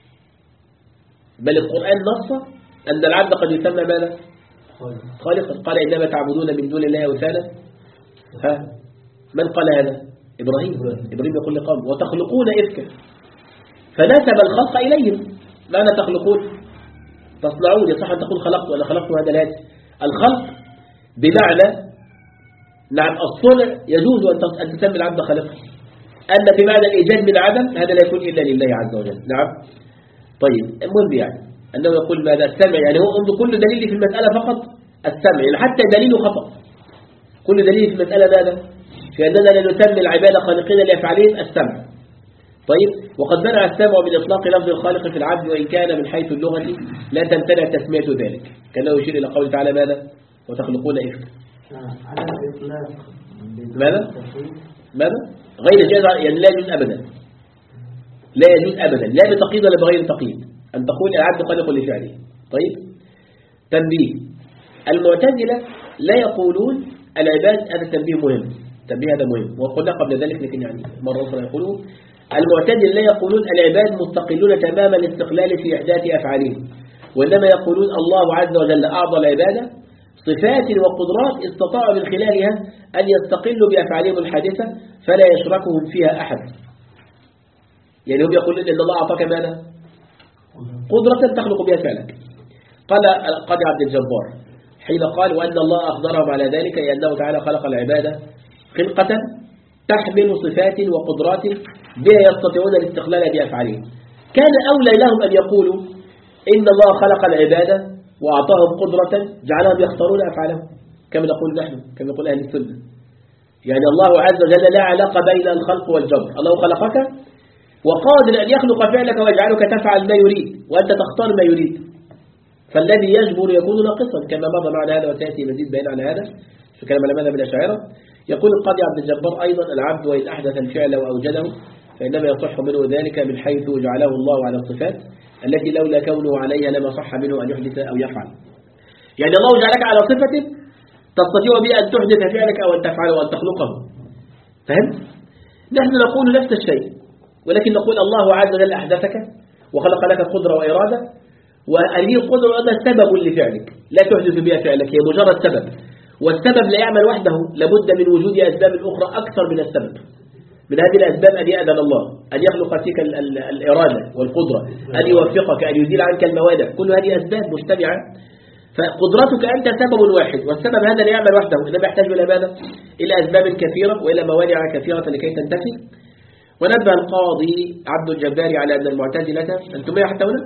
بل القرآن نص أن العبد قد يسمى ماذا؟ خالقا. قال إنما تعبدون من دون الله أوثانا. ها من قال هذا؟ إبراهيم. إبراهيم يقول لقوم وتخلقون إفكا، فنسب الخلق إليهم. معنى تخلقون تصنعون، يصح أن تقول خلقت ولا خلقت، هذا لا. الخلق بمعنى نعم الصنع يجوز أن تسمي العبد خالقا. أن بمعنى الإيجاد من عدم هذا لا يكون إلا لله عز وجل. نعم. طيب المهم يعني أنه يقول ماذا؟ السمع. يعني هو انظر كل دليل في المسألة فقط السمع، يعني حتى دليله خطأ. كل دليل في المسألة ماذا؟ في أننا لا نسمي العبادة خالقين لأفعالهم السمع. طيب وقد منع السمع من إطلاق لفظ الخالق في العبد، وإن كان من حيث اللغة لا تمتنع تسمية ذلك، كأنه يشير إلى قوله تعالى ماذا؟ وتخلقون إفكا. على الإطلاق ماذا؟ ماذا؟ غير جائز يعني لا يجوز أبدا، لا يجوز أبدا، لا بتقييد ولا بغير تقييد أن تقول العبد خالق لفعله. طيب تنبيه، المعتزلة لا يقولون العباد، هذا التنبيه مهم، التنبيه هذا مهم وقلنا قبل ذلك لكن يعني مرة أخرى يقولون المعتزلة لا يقولون العباد مستقلون تمام الاستقلال في إحداث أفعالهم، وإنما يقولون الله عز وجل أعطى العبادة صفات وقدرات استطاعوا من خلالها أن يستقلوا بأفعالهم الحادثة فلا يشركهم فيها أحد. يعني هم يقولون إن الله أعطاك ماذا؟ قدرة تخلق بها فعلك. قال القاضي عبد الجبار حين قال وأن الله أخبرهم على ذلك لأنه تعالى خلق العبادة خلقة تحمل صفات وقدرات بها يستطيعون الاستقلال بأفعالهم، كان أولى لهم أن يقولوا إن الله خلق العبادة وأعطاهم قدرة جعلهم يختارون أفعالهم كما نقول نحن، كما يقول أهل السنة. يعني الله عز وجل لا علاقة بين الخلق والجبر، الله خلقك وقادر أن يخلق فعلك ويجعلك تفعل ما يريد وأنت تختار ما يريد، فالذي يجبر يكون ناقصا كما مضى معنا هذا وسيأتي مزيد بيان على هذا في كلام علماء من الأشاعرة. يقول القاضي عبد الجبار أيضا العبد وإن أحدث الفعل وأوجده فإنما يصح منه ذلك من حيث جعله الله على الصفات التي لولا كونه عليها لما صح منه أن يحدث أو يفعل. يعني الله جعلك على صفة تستطيع بها أن تحدث فعلك أو أن تفعله أو أن تخلقه، فهمت؟ نحن نقول نفس الشيء ولكن نقول الله عز وجل أحدثك وخلق لك قدرة وإرادة، وهذه القدرة أنها سبب لفعلك لا تحدث بها فعلك، هي مجرد سبب، والسبب لا يعمل وحده، لابد من وجود أسباب أخرى أكثر من السبب. من هذه الأسباب أن يأذن الله، أن يخلق فيك ال ال الإرادة والقدرة، أن يوفقك، أن يزيل عنك الموانع، كل هذه أسباب مجتمعة. فقدرتك أنت سبب واحد، والسبب هذا لا يعمل وحده، إنما يحتاج إلى ماذا؟ إلى أسباب كثيرة وإلى موانع كثيرة لكي تنتفي. ونبه القاضي عبد الجبار على أن المعتزلة أنتم حتى هنا؟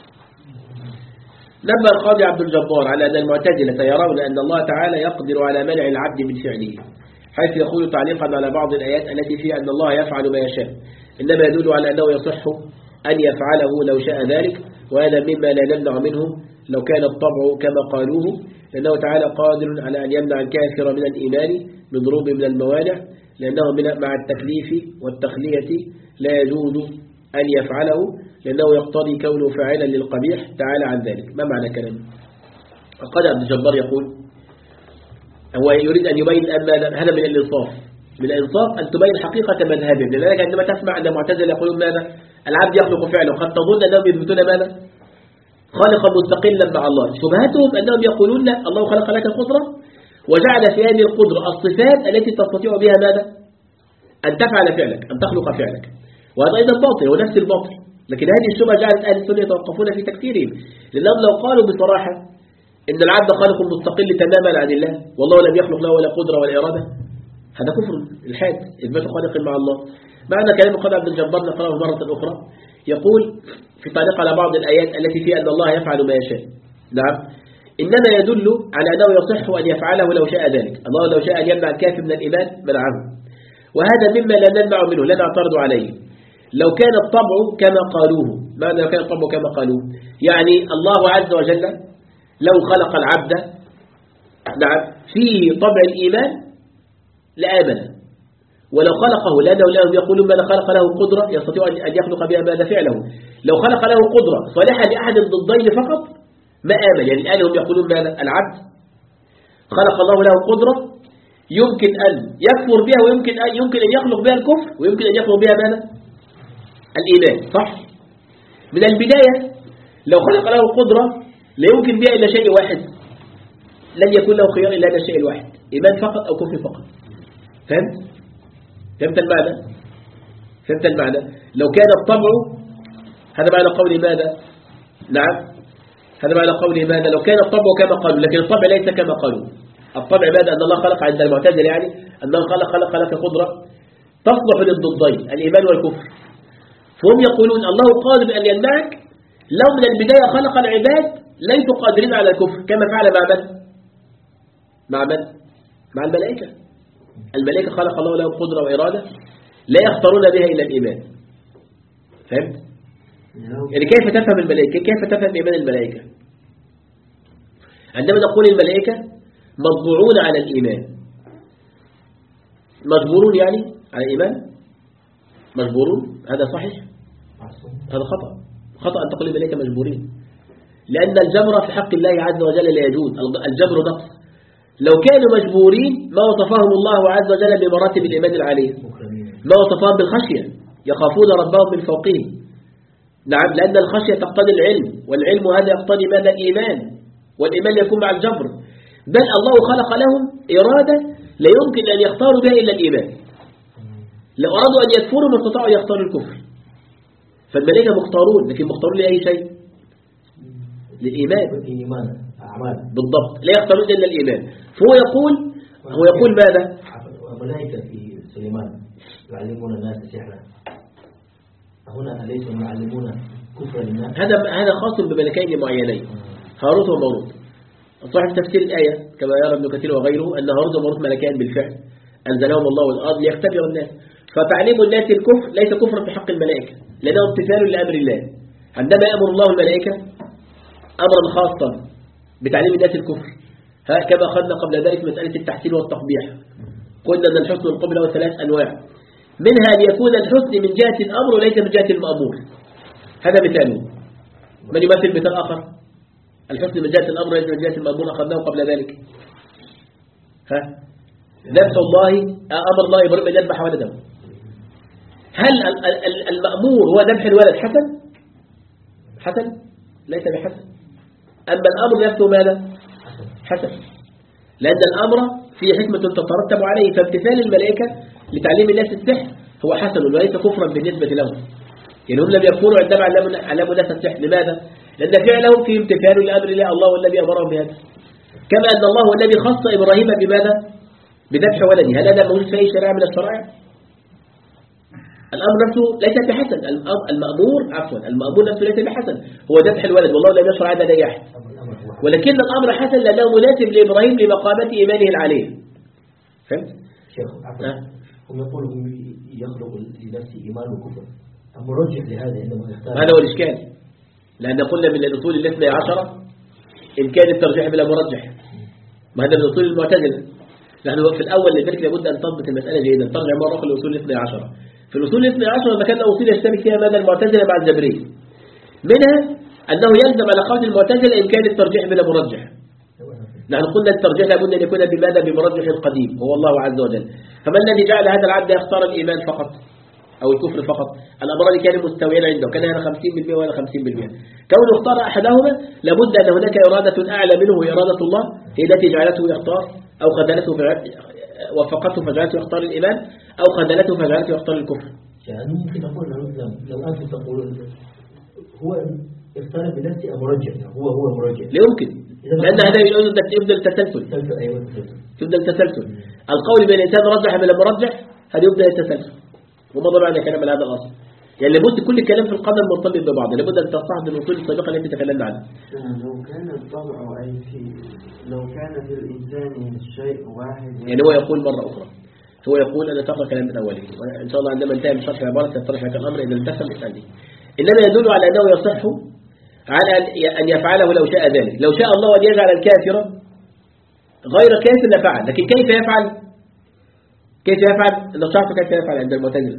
نبه القاضي عبد الجبار على أن المعتزلة يرون أن الله تعالى يقدر على منع العبد من فعله، حيث يقول تعليقا على بعض الآيات التي فيها أن الله يفعل ما يشاء، إنما يدل على أنه يصح أن يفعله لو شاء ذلك، وهذا مما لا نمنع منه لو كان الطبع كما قالوه، لأنه تعالى قادر على أن يمنع الكافر من الإيمان بضروب من الموانع، لأنه مع التكليف والتخلية لا يجوز أن يفعله لأنه يقتضي كونه فاعلا للقبيح تعالى عن ذلك. ما معنى كلامه؟ القاضي عبد الجبار يقول هو يريد أن يبين أن هذا من الإنصاف، من الإنصاف أن تبين حقيقة مذهبهم، لذلك عندما تسمع أن المعتزلة يقولون ماذا؟ العبد يخلق فعله، قد تظن أنهم يثبتون ماذا؟ خالقا مستقلا مع الله. شبهتهم أنهم يقولون الله خلق لك القدرة وجعل في هذه القدرة الصفات التي تستطيع بها ماذا؟ أن تفعل فعلك، أن تخلق فعلك، وهذا أيضا باطل، هو نفس الباطل. لكن هذه الشبهة جعلت أهل السنة يتوقفون في تكفيرهم، لأنهم لو قالوا بصراحة إن العبد خالق مستقل تماما عن الله والله لم يخلق له ولا قدرة ولا إرادة، هذا كفر الحاد، إثبات خالق مع الله. معنى كلام القاضي عبد الجبار نقرأه مرة أخرى، يقول في تعليق على بعض الآيات التي فيها أن الله يفعل ما يشاء، نعم، إنما يدل على أنه يصح أن يفعله لو شاء ذلك، الله لو شاء أن يمنع الكافر من الإيمان منعه، وهذا مما لا نمنع منه لا نعترض عليه لو كان الطبع كما قالوه. ماذا لو كان الطبع كما قالوه؟ يعني الله عز وجل لو خلق العبد نعم فيه طبع الإيمان لآمن، ولو خلقه لأنه لهم يقولون ماذا خلق له قدرة يستطيع أن يخلق بها ماذا فعله، لو خلق له قدرة صالحة لأحد الضدين فقط ما آمن. يعني الآن هم يقولون ماذا؟ العبد خلق الله له قدرة يمكن أن يكفر بها ويمكن أن يمكن أن يخلق بها الكفر ويمكن أن يخلق بها ماذا؟ الإيمان، صح؟ من البداية لو خلق له قدرة لا يمكن بها إلا شيء واحد، لن يكون له خيار إلا هذا الشيء الواحد، إيمان فقط أو كفر فقط. فهمت؟ فهمت المعنى؟ فهمت المعنى؟ لو كان الطبع، هذا معنى قولي ماذا؟ نعم، هذا معنى قولي ماذا؟ لو كان الطبع كما قالوا، لكن الطبع ليس كما قالوا. الطبع ماذا؟ أن الله خلق عند المعتزلة يعني أن الله خلق خلق لك قدرة تصلح للضدين الإيمان والكفر، فهم يقولون الله قادر أن يمنعك لو من البداية خلق العباد ليسوا قادرين على الكفر كما فعل مع من؟ مع من؟ مع الملائكة. الملائكة خلق الله لهم قدرة وإرادة لا يختارون بها إلا الإيمان. فهمت؟ يعني كيف تفهم الملائكة؟ كيف تفهم إيمان الملائكة؟ عندما نقول الملائكة مطبوعون على الإيمان، مجبورون يعني على الإيمان، مجبورون، هذا صحيح؟ هذا خطأ، خطأ أن تقول الملائكة مجبورين، لأن الجبر في حق الله عز وجل لا يجوز، الجبر نقص. لو كانوا مجبورين ما وصفهم الله عز وجل بمراتب الإيمان العالية، ما وصفهم بالخشية، يخافون ربهم من فوقهم. نعم، لأن الخشية تقتضي العلم، والعلم هذا يقتضي ماذا؟ الإيمان، والإيمان يكون مع الجبر. بل الله خلق لهم إرادة لا يمكن أن يختاروا بها إلا الإيمان. لو أرادوا أن يكفروا ما استطاعوا أن يختاروا الكفر. فالملائكة مختارون، لكن مختارون لأي شيء؟ للإيمان، بالضبط، لا يختارون إلا الإيمان. فهو يقول هو يقول ماذا؟ الملائكة في سليمان يعلمون الناس سحرا، هنا أليس يعلمون كفر الناس؟ هذا هذا خاص بملكين معينين، هاروت وماروت. صاحب تفسير الآية كما يرى ابن كثير وغيره أن هاروت وماروت ملكان بالفعل أنزلهم الله والأرض ليختبر الناس. فتعليم الناس الكفر ليس كفرا في حق الملائكة، لأنه امتثال لأمر الله. عندما يأمر الله الملائكة أمرا خاصا بتعليم الناس الكفر، ها كما أخذنا قبل ذلك مسألة التحسين والتقبيح، قلنا أن الحسن والقبل له ثلاث أنواع، منها أن يكون الحسن من جهة الأمر وليس من جهة المأمور. هذا مثاله. من يمثل مثال آخر؟ الحسن من جهة الأمر وليس من جهة المأمور، أخذناه قبل ذلك. ها ذبح الله، أمر الله إبراهيم أن يذبح ولده. هل المأمور هو ذبح الولد حسن؟ حسن؟ ليس بحسن. أما الأمر نفسه ماذا؟ حسن، لأن الأمر فيه حكمة تترتب عليه. فامتثال الملائكة لتعليم الناس السحر هو حسن وليس كفرا بالنسبة لهم. يعني هم لم يكفروا عندما علموا الناس السحر. لماذا؟ لأن فعلهم فيه امتثال لأمر الله، الله والذي أمرهم بهذا. كما أن الله والذي خص إبراهيم بماذا؟ بذبح ولده. هل هذا موجود في أي شريعة من الشرائع؟ الأمر نفسه ليس بحسن، المأمور عفوا المأمور نفسه ليس بحسن، هو ذبح الولد، والله لم يشرع هذا لأي أحد. ولكن الأمر حسن لأنه مناسب لإبراهيم لمقامة إيمانه العالية. فهمت؟ شيخ عفوا، هم يقولون يخلق لنفسه إيمان وكفر، مرجح لهذا عندما يختار. هذا هو الإشكال، لأن قلنا من الأصول الاثنى عشرة إمكان الترجيح بلا مرجح، ما هذا من أصول المعتزلة. نحن في الأول لذلك لابد أن تضبط المسألة جيدا، ترجع مرة أخرى لأصول الاثنى عشرة. في الأصول الاثنى عشرة ذكرنا أصول يشترك فيها ماذا؟ المعتزلة مع الجبرية. منها أنه يلزم على قول المعتزلة إمكان الترجيح بلا مرجح. نحن قلنا الترجيح لابد أن يكون بماذا؟ بمرجح قديم هو الله عز وجل. فما الذي جعل هذا العبد يختار الإيمان فقط أو الكفر فقط؟ الأمران كانوا مستويين عنده، كان هنا خمسين بالمئة ولا خمسين بالمئة. كونه اختار أحدهما لابد أن هناك إرادة أعلى منه إرادة الله هي التي جعلته يختار، أو خذلته وفقته فجعلته يختار الإيمان، أو خذلته فجعلته يختار الكفر. يعني ممكن نقول لو أنتم تقولون هو اختار بنفسه مرجح، هو هو مرجح. لا يمكن، لأن هذا يبدأ التسلسل. يبدأ التسلسل. القول بأن الإنسان رجح بلا مرجح هذا يبدأ التسلسل. وما ضمعنا كلام على هذا الأصل. يعني لابد كل الكلام في القدر مرتبط ببعضه، لابد أن تستحضر الأصول السابقة التي تكلمنا عنها. لو كان الطبع أي في لو كان في الإنسان شيء واحد، يعني هو يقول مرة أخرى، هو يقول أنا تقرأ كلام من أوله، وإن شاء الله عندما انتهي من شرح العبارة سيتضح لك الأمر إذا التفهم اسألني. إنما يدل على أنه يصح على أن يفعله لو شاء ذلك. لو شاء الله أن يجعل الكافر غير كافر لفعل، لكن كيف يفعل؟ كيف يفعل؟ إنه شرط كيف يفعل عند المعتزلة،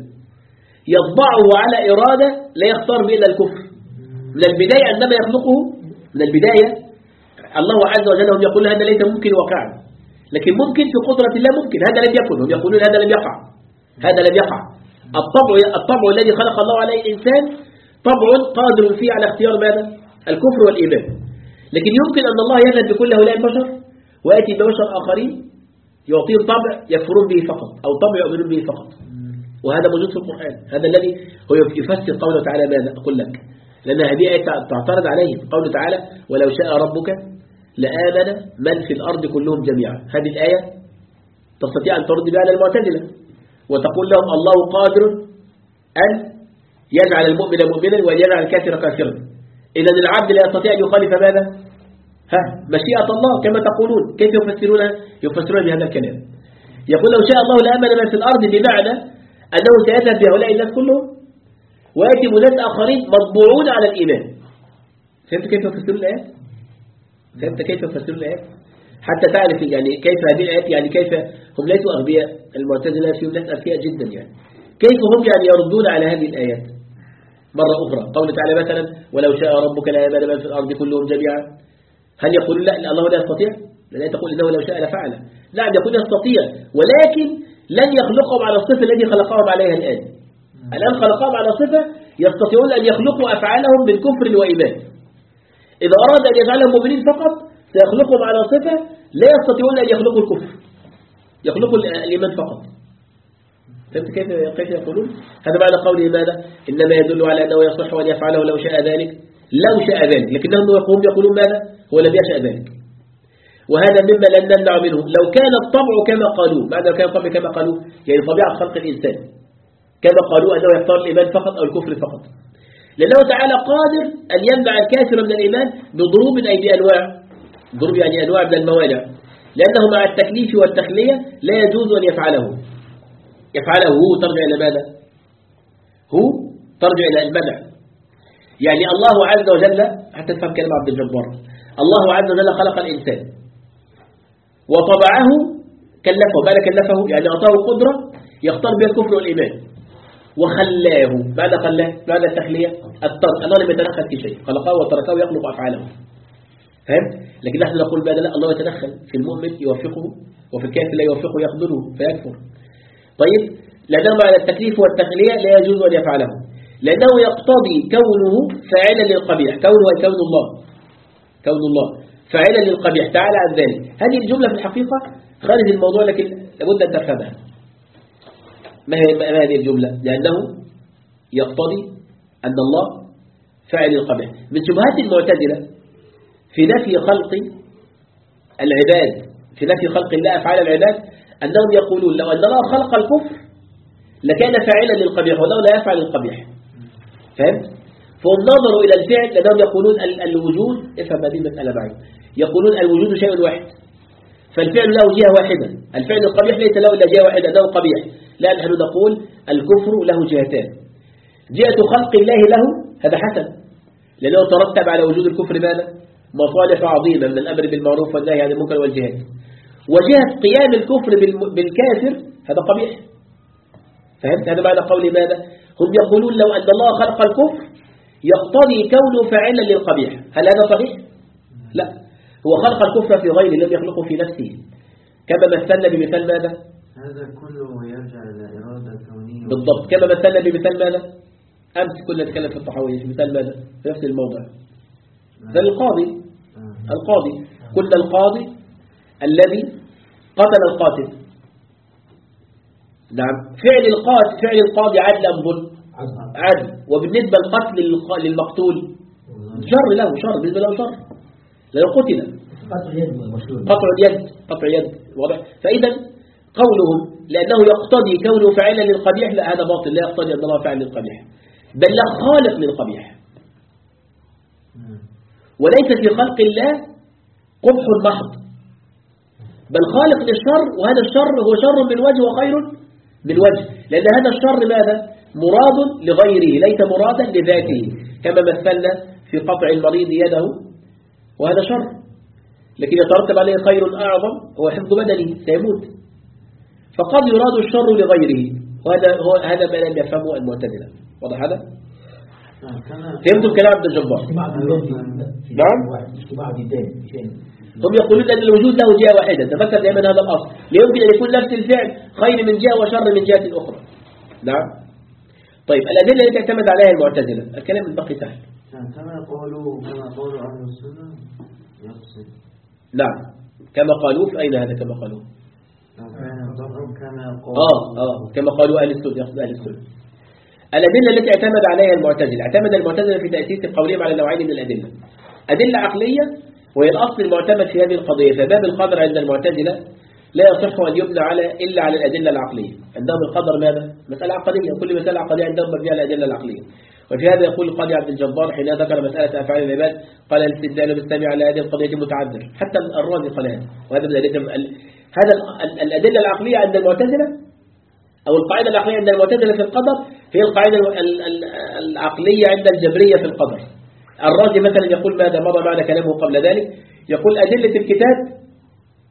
يطبعه على إرادة لا يختار به إلا الكفر من البداية. عندما يخلقه من البداية الله عز وجل هم يقولون هذا ليس ممكن واقعا، لكن ممكن في قدرة الله ممكن، هذا لم يكن، هم يقولون هذا لم يقع، هذا لم يقع. الطبع الطبع الذي خلق الله عليه الإنسان طبع قادر فيه على اختيار ماذا؟ الكفر والإيمان. لكن يمكن أن الله يذهب بكل هؤلاء البشر ويأتي ببشر آخرين يعطيهم طبع يكفرون به فقط، أو طبع يؤمنون به فقط. وهذا موجود في القرآن. هذا الذي هو يفسر قوله تعالى ماذا؟ أقول لك، لأن هذه آية تعترض عليه. قوله تعالى ولو شاء ربك لآمن من في الأرض كلهم جميعا. هذه الآية تستطيع أن ترد بها على المعتزلة وتقول لهم الله قادر أن يجعل المؤمن مؤمنا وأن يجعل الكافر كافرا. إذا العبد لا يستطيع أن يخالف ماذا؟ ها مشيئة الله كما تقولون. كيف يفسرون يفسرون بهذا الكلام؟ يقول لو شاء الله لآمن من في الأرض، بمعنى أنه سيذهب بهؤلاء الناس كلهم ويأتي ناس آخرين مطبوعون على الإيمان. فهمت كيف يفسرون الآيات؟ فهمت كيف يفسرون الآيات؟ حتى تعرف يعني كيف هذه الآيات، يعني كيف هم ليسوا أغبياء، المعتزلة فيهم ناس أذكياء جدا، يعني كيف هم يعني يردون على هذه الآيات مرة أخرى. قول تعالى مثلا ولو شاء ربك لآمن من في الأرض كلهم جميعا، هل يقول لا الله لا يستطيع؟ لا تقول إنه لو شاء لفعل، نعم يقول يستطيع، ولكن لن يخلقهم على الصفة التي خلقهم عليها الآن. الآن خلقهم على صفة يستطيعون أن يخلقوا أفعالهم من كفر وإيمان. إذا أراد أن يجعلهم مؤمنين فقط سيخلقهم على صفة لا يستطيعون أن يخلقوا الكفر، يخلقوا الإيمان فقط. فهمت كيف كيف يقولون؟ هذا معنى قوله ماذا؟ إنما يدل على أنه يصح أن يفعله لو شاء ذلك، لو شاء ذلك، لكنهم يقولون ماذا؟ هو لم يشاء ذلك. وهذا مما لن نمنع منه لو كان الطبع كما قالوا. معنى لو كان الطبع كما قالوا يعني طبيعة خلق الإنسان كما قالوا أنه يختار الإيمان فقط أو الكفر فقط، لأنه تعالى قادر أن يمنع الكافر من الإيمان بضروب أي بأنواع، ضروب يعني أنواع من الموانع، لأنه مع التكليف والتخلية لا يجوز أن يفعله. يفعله هو ترجع إلى ماذا؟ هو ترجع إلى المنع. يعني الله عز وجل، حتى تفهم كلمة عبد الجبار، الله عز وجل خلق الإنسان وطبعه كلفه، ماذا كلفه؟ يعني أعطاه قدرة يختار بها الكفر والإيمان، وخلاه. ماذا خلاه؟ ماذا التخلية؟ الترك، الله لم يتدخل في شيء، خلقه وتركه يخلق أفعاله. فهم؟ لكن نحن نقول ماذا؟ لا، الله يتدخل في المؤمن يوفقه، وفي الكافر لا يوفقه يخذله فيكفر. طيب، لأنه مع التكليف والتخلية لا يجوز أن يفعله، لأنه يقتضي كونه فاعلا للقبيح، كونه كون الله، كون الله فاعلا للقبيح تعالى عن ذلك. هذه الجملة في الحقيقة خارج الموضوع، لكن لابد أن تفهمها. ما هي ما هذه الجملة؟ لأنه يقتضي أن الله فاعل للقبيح. من شبهات المعتزلة في نفي خلق العباد، في نفي خلق الله أفعال العباد، أنهم يقولون لو أن الله خلق الكفر لكان فاعلا للقبيح ولو لا يفعل القبيح. فهمت؟ فهم نظروا إلى الفعل لأنهم يقولون الوجود، افهم هذه المسألة معي، يقولون الوجود شيء واحد، فالفعل له جهة واحدة، الفعل القبيح ليس له إلا جهة واحدة أنه قبيح. لا، نحن نقول الكفر له جهتان، جهة خلق الله له هذا حسن لأنه ترتب على وجود الكفر ماذا؟ مصالح عظيمة من الأمر بالمعروف والنهي عن المنكر والجهاد، وجهة قيام الكفر بالكافر هذا قبيح. فهمت؟ هذا معنى قول ماذا؟ هم يقولون لو أن الله خلق الكفر يقتضي كونه فاعلا للقبيح. هل هذا صحيح؟ لا، هو خلق الكفر في غيره لم يخلقه في نفسه، كما مثلنا بمثال ماذا؟ هذا كله يرجع إلى إرادة كونية. بالضبط، كما مثلنا بمثال ماذا؟ أمس كنا نتكلم في الطحاوية في مثال ماذا؟ في نفس الموضع، مثال القاضي. القاضي قلنا القاضي الذي قتل القاتل، نعم، فعل القاتل فعل القاضي عدل أم ظلم؟ عدل. وبالنسبة للقتل للمقتول شر له، شر بالنسبة له شر لو قتل، قطع اليد، قطع اليد قطع اليد واضح. فإذا قولهم لأنه يقتضي كونه فاعلا للقبيح، لا، هذا باطل، لا يقتضي أن الله فاعل للقبيح، بل لا خالق للقبيح، وليس في خلق الله قبح محض، بل خالق للشر، وهذا الشر هو شر من وجه وخير من وجه، لأن هذا الشر ماذا؟ مراد لغيره ليس مرادا لذاته، كما مثلنا في قطع المريض يده، وهذا شر لكن يترتب عليه خير أعظم هو حفظ بدنه سيموت، فقد يراد الشر لغيره، وهذا هو هذا ما لم يفهمه المعتزلة. واضح هذا؟ فهمتوا الكلام عبد الجبار؟ نعم، هم يقولون أن الوجود له جهة واحدة، تفكر دائما هذا الأصل، ليمكن أن يكون نفس الفعل خير من جهة وشر من جهة أخرى. نعم. طيب، الأدلة التي اعتمد عليها المعتزلة، الكلام الباقي سهل. كما قالوا كما قالوا أهل السنة يقصد. نعم، كما قالوا. في أين هذا كما قالوا؟ كما قالوا آه آه كما قالوا أهل السنة، يقصد أهل السنة. الأدلة التي اعتمد عليها المعتزلة، اعتمد المعتزلة في تأسيس قولهم على نوعين من الأدلة، أدلة عقلية وهي الأصل المعتمد في هذه القضية. فباب القدر عند المعتزلة لا يصح أن يبنى على إلا على الأدلة العقلية. عندهم القدر ماذا؟ مسألة عقدية، وكل مسألة عقدية عندهم مبنية على الأدلة العقلية. وفي هذا يقول القاضي عبد الجبار حين ذكر مسألة أفعال العباد قال الاستدلال بالسمع على هذه القضية متعذر، حتى الرازي قال هذا، وهذا من الأدلة. هذا الأدلة العقلية عند المعتزلة أو القاعدة العقلية عند المعتزلة في القدر هي القاعدة العقلية عند الجبرية في القدر. الرازي مثلا يقول ماذا؟ مضى معنا كلامه قبل ذلك، يقول أدلة الكتاب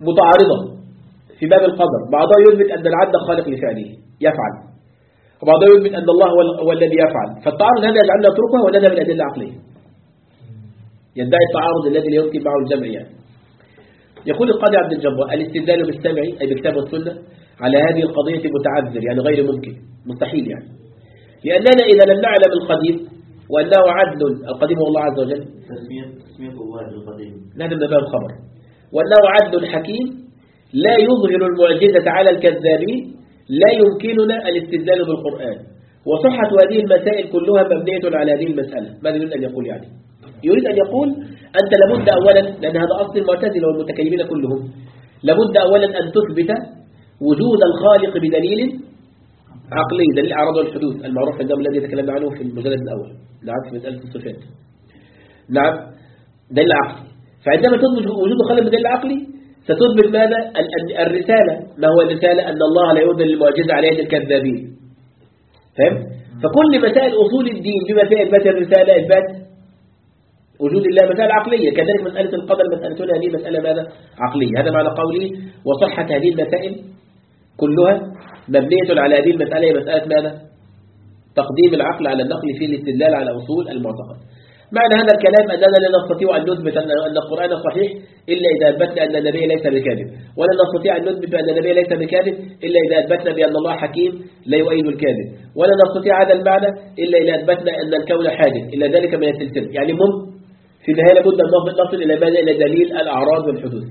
متعارضة في باب القدر، بعضها يثبت أن العبد خالق لفعله يفعل، وبعضها يثبت أن الله هو الذي يفعل. فالتعارض هذا يجعلنا نتركه ونذهب إلى الأدلة العقلية. يدعي التعارض الذي لا يمكن معه الجمع يعني. يقول القاضي عبد الجبار: الاستدلال بالسمع أي بالكتاب والسنة على هذه القضية متعذر، يعني غير ممكن، مستحيل يعني. لأننا إذا لم نعلم القديم وأنه عدل، القديم هو الله عز وجل، تسمية تسمية الله القديم، نحن من باب الخبر، وأنه عدل حكيم لا يظهر المعجزة على الكذابين، لا يمكننا الاستدلال بالقرآن. وصحة هذه المسائل كلها مبنية على هذه المسألة. ماذا يريد أن يقول يعني؟ يريد أن يقول أنت لابد أولا، لأن هذا أصل المعتزلة والمتكلمين كلهم، لابد أولا أن تثبت وجود الخالق بدليل عقلي، دليل الأعراض والحدوث المعروف عندهم الذي تكلمنا عنه في المجلد الأول، نعم، في مسألة الصفات. نعم، دليل عقلي. فعندما تثبت وجود الخالق بدليل عقلي ستثبت ماذا؟ الرسالة. ما هو الرسالة؟ أن الله لا يظهر المعجزة على يد الكذابين. فهم؟ فكل مسائل أصول الدين بما فيها إثبات الرسالة، إثبات وجود الله، مسألة عقلية. كذلك مسألة القدر مسألتنا هذه مسألة ماذا؟ عقلية. هذا معنى قولي وصحة هذه المسائل كلها مبنية على هذه المسألة، هي مسألة ماذا؟ تقديم العقل على النقل في الاستدلال على أصول المعتقد. معنى هذا الكلام أننا لا نستطيع أن نثبت أن القرآن صحيح إلا إذا أثبتنا أن النبي ليس بكاذب، ولا نستطيع أن نثبت أن النبي ليس بكاذب إلا إذا أثبتنا بأن الله حكيم لا يؤيد الكاذب، ولا نستطيع هذا المعنى إلا إذا أثبتنا أن الكون حادث، إلا ذلك من السلسلة. يعني مم في النهاية لابد أن نصل إلى ماذا؟ إلى دليل الأعراض والحدوث.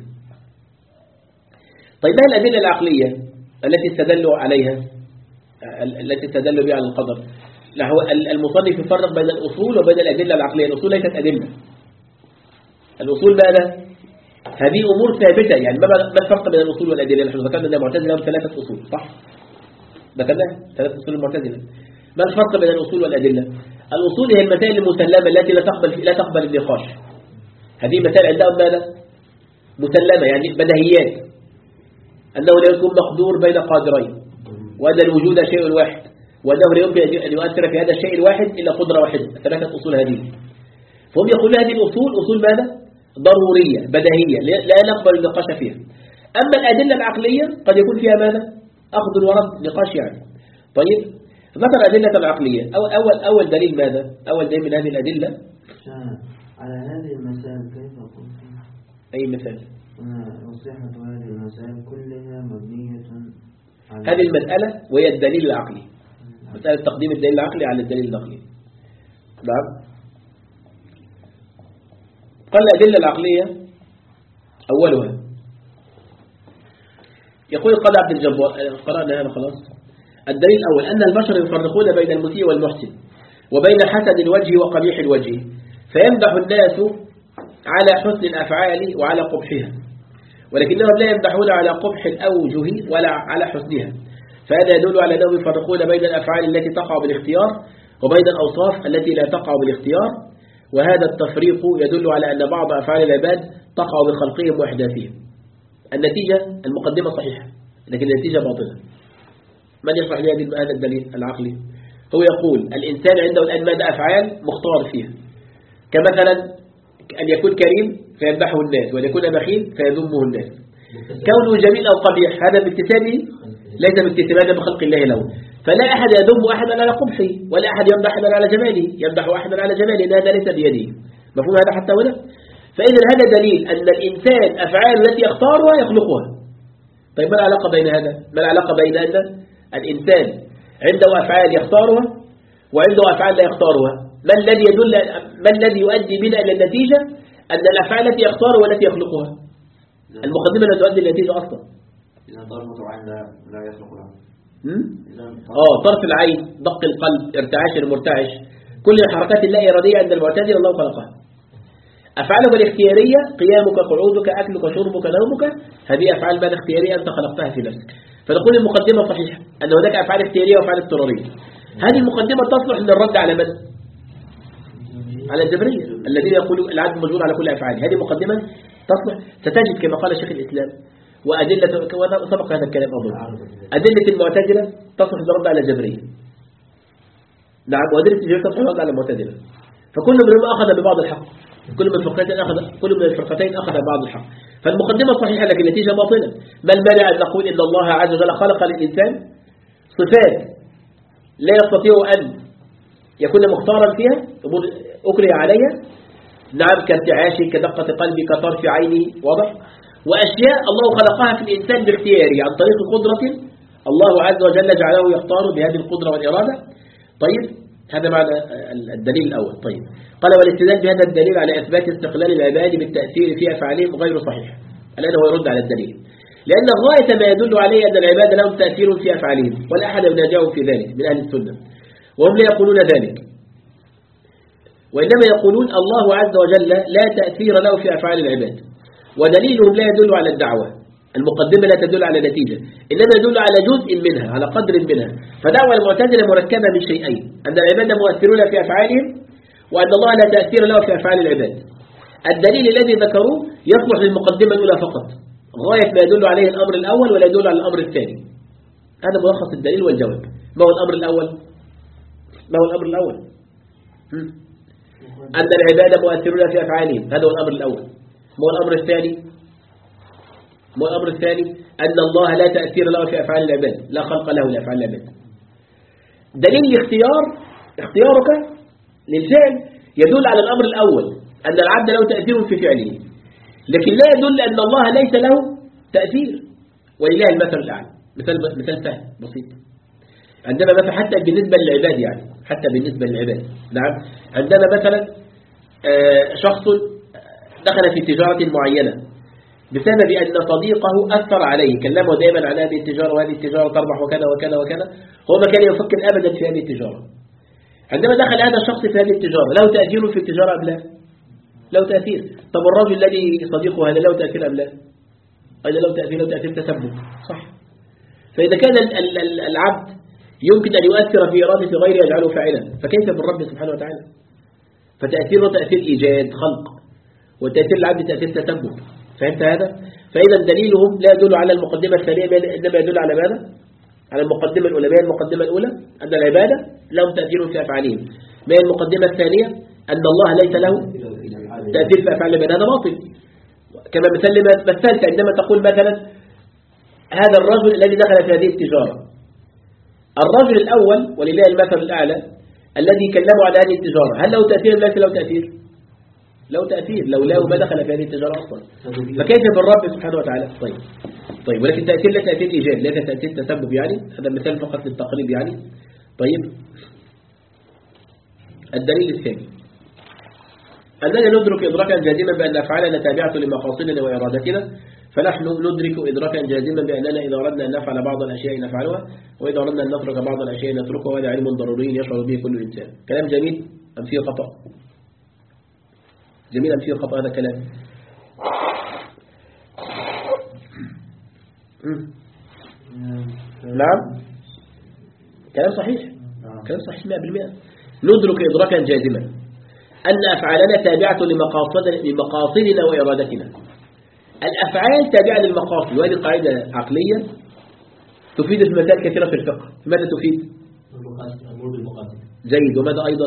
طيب ما الأدلة العقلية التي استدلوا عليها، التي استدلوا بها على القدر؟ هو المصنف يفرق بين الأصول وبين الأدلة العقلية. الأصول ليست أدلة. الأصول ماذا؟ هذه أمور ثابتة. يعني ما الفرق بين الأصول والأدلة؟ نحن ذكرنا أن المعتزلة لهم ثلاثة أصول، صح؟ ذكرنا ثلاثة أصول المعتزلة. ما الفرق بين الأصول والأدلة؟ الأصول هي المسائل المسلمة التي لا تقبل لا تقبل النقاش. هذه مسائل عندهم ماذا؟ مسلمة، يعني بديهيات، أنه لا يكون مقدور بين قادرين، وأن الوجود شيء واحد، وأنه لا يمكن أن يؤثر في هذا الشيء الواحد إلا قدرة واحدة. ثلاثة أصول هذه. فهم يقولون هذه الأصول أصول ماذا؟ ضرورية بديهية لا نقبل النقاش فيها. أما الأدلة العقلية قد يكون فيها ماذا؟ أخذ ورد، نقاش يعني. طيب ذكر الأدلة العقلية. أو أول أول دليل ماذا؟ أول دليل من هذه الأدلة على هذه المسائل كيف قلت؟ أي مثال؟ وصحة هذه المسائل كلها مبنية على هذه المسألة وهي الدليل العقلي، مسألة تقديم الدليل العقلي على الدليل النقلي. نعم. قال الأدلة العقلية أولها، يقول القاضي عبد الجبار، قرأنا هذا خلاص. الدليل الأول أن البشر يفرقون بين المسيء والمحسن، وبين حسن الوجه وقبيح الوجه، فيمدح الناس على حسن الأفعال وعلى قبحها، ولكنهم لا يمدحون على قبح الأوجه ولا على حسنها. فهذا يدل على أنهم يفرقون بين الأفعال التي تقع بالاختيار وبين الأوصاف التي لا تقع بالاختيار. وهذا التفريق يدل على أن بعض أفعال العباد تقع بخلقهم وإحداثهم. النتيجة المقدمة صحيحة لكن النتيجة باطلة. من يشرح لي هذا الدليل العقلي؟ هو يقول الإنسان عنده الآن ماذا؟ أفعال مختار فيها، كمثلا أن يكون كريم فيمدحه الناس، وأن يكون بخيل فيذمه الناس. كونه جميل أو قبيح هذا باكتسابه ليس باكتسابه بخلق الله له. فلا أحد يذم أحدا على قبحه، ولا أحد يمدح أحدا على جماله، يمدح أحدا على جماله، هذا ليس بيده. مفهوم هذا حتى هنا؟ فإذا هذا دليل أن الإنسان أفعال التي يختارها يخلقها. طيب ما العلاقة بين هذا؟ ما العلاقة بين أن الإنسان عنده أفعال يختارها وعنده أفعال لا يختارها؟ ما الذي يدل ما الذي يؤدي بنا إلى النتيجة أن الأفعال التي يختارها والتي يخلقها؟ المقدمة لا تؤدي النتيجة أصلا. إذا طرف العين لا يخلق لها. آه طرف العين، دق القلب، ارتعاش المرتعش، كل الحركات اللا إرادية عند المعتزلة الله خلقها. أفعالك الاختيارية قيامك، قعودك، أكلك، شربك، نومك، هذه أفعال ماذا؟ اختيارية أنت خلقتها في نفسك. فنقول المقدمة صحيحة أن هناك أفعال اختيارية وأفعال اضطرارية. هذه المقدمة تصلح للرد على من؟ على الجبرية الذين يقولوا العبد مجبور على كل أفعاله. هذه مقدمة تصلح. ستجد كما قال شيخ الإسلام وأدلة سبق هذا الكلام أظن، أدلة المعتزلة تصلح للرد على الجبرية. نعم، وأدلة الجبرية تصلح للرد على المعتزلة. فكل منهم أخذ ببعض الحق، كل من الفرقتين أخذ كل من الفرقتين أخذ بعض الحق. فالمقدمة صحيحة لكن النتيجة باطلة. ما المانع أن نقول إن الله عز وجل خلق للإنسان صفات لا يستطيع أن يكون مختارا فيها أكره عليها، نعم، كارتعاشي، كدقة قلبي، كطرف عيني، واضح، وأشياء الله خلقها في الإنسان باختياره عن طريق قدرة الله عز وجل جعله يختار بهذه القدرة والإرادة. طيب هذا معنى الدليل الأول. طيب قال والاستدلال بهذا الدليل على إثبات استقلال العباد بالتأثير في أفعالهم غير صحيح. الآن هو يرد على الدليل، لأن الغاية ما يدل عليه أن العباد لهم تأثير في أفعالهم، ولا أحد ينازعهم في ذلك من أهل السنة، وهم لا يقولون ذلك، وإنما يقولون الله عز وجل لا تأثير له في أفعال العباد، ودليلهم لا يدل على الدعوة، المقدمة لا تدل على نتيجة، إنما يدل على جزء منها، على قدر منها. فدعوة المعتزلة مركبة من شيئين: أن العباد مؤثرون في أفعالهم، وأن الله لا تأثير له في أفعال العباد. الدليل الذي ذكروه يصلح للمقدمة الأولى فقط، غاية ما يدل عليه الأمر الأول ولا يدل على الأمر الثاني. هذا ملخص الدليل والجواب. ما هو الأمر الأول؟ ما هو الأمر الأول؟ أن العباد مؤثرون في أفعالهم، هذا هو الأمر الأول. ما هو الأمر الثاني؟ ما هو الأمر الثاني؟ أن الله لا تأثير له في أفعال العباد، لا خلق له لأفعال العباد. دليل الاختيار، اختيارك للفعل يدل على الأمر الأول، أن العبد له تأثير في فعله، لكن لا يدل أن الله ليس له تأثير. ولله المثل الأعلى. مثال مثال سهل بسيط. عندنا مثلا حتى بالنسبة للعباد، يعني حتى بالنسبة للعباد، نعم، عندنا مثلا شخص دخل في تجارة معينة بسبب أن صديقه أثر عليه، كلمه دائما عن هذه التجارة وهذه التجارة تربح وكذا وكذا وكذا، هو ما كان يفكر أبدا في هذه التجارة. عندما دخل هذا الشخص في هذه التجارة له تأثير في التجارة أم لا؟ له تأثير. طب الرجل الذي صديقه هذا له تأثير أم لا؟ أيضا له تأثير، له تأثير تسبب، صح. فإذا كان العبد يمكن أن يؤثر في إرادة غيره يجعله فاعلا، فكيف بالرب سبحانه وتعالى؟ فتأثيره تأثير إيجاد خلق، وتأثير العبد تأثير تسبب. فهمت هذا؟ فإذا دليلهم لا يدل على المقدمة الثانية، إنما يدل على ماذا؟ على المقدمة الأولى. ما هي المقدمة الأولى؟ أن العبادة لهم تأثير في أفعالهم. ما هي المقدمة الثانية؟ أن الله ليس له تأثير في أفعال العباد. هذا باطل. كما مثل ما مثلت عندما تقول مثلا هذا الرجل الذي دخل في هذه التجارة، الرجل الأول ولله المثل الأعلى الذي كلمه على هذه التجارة، هل له تأثير؟ ليس له تأثير؟ له تأثير، لولاه ما دخل في هذه التجارة أصلا. فكيف بالرب سبحانه وتعالى؟ طيب طيب ولكن تأثير لا تأثير إيجاد، لا تأثير تسبب، يعني هذا مثال فقط للتقريب يعني. طيب الدليل الثاني أننا ندرك إدراكا جازما بأن أفعالنا تابعة لمقاصدنا وإرادتنا، فنحن ندرك إدراكا جازما بأننا إذا أردنا أن نفعل بعض الأشياء نفعلها، وإذا أردنا أن نترك بعض الأشياء نتركها، وهذا علم ضروري يشعر به كل إنسان. كلام جميل أم فيه خطأ؟ جميل أم فيه خطأ هذا كلام؟ نعم كلام صحيح، كلام صحيح مئة بالمئة. ندرك إدراكا جازما أن أفعالنا تابعة لمقاصدنا وإرادتنا. الأفعال تابعة للمقاصد، وهذه قاعدة عقلية تفيد في مسائل كثيرة في الفقه. ماذا تفيد؟ جيد. وماذا أيضا؟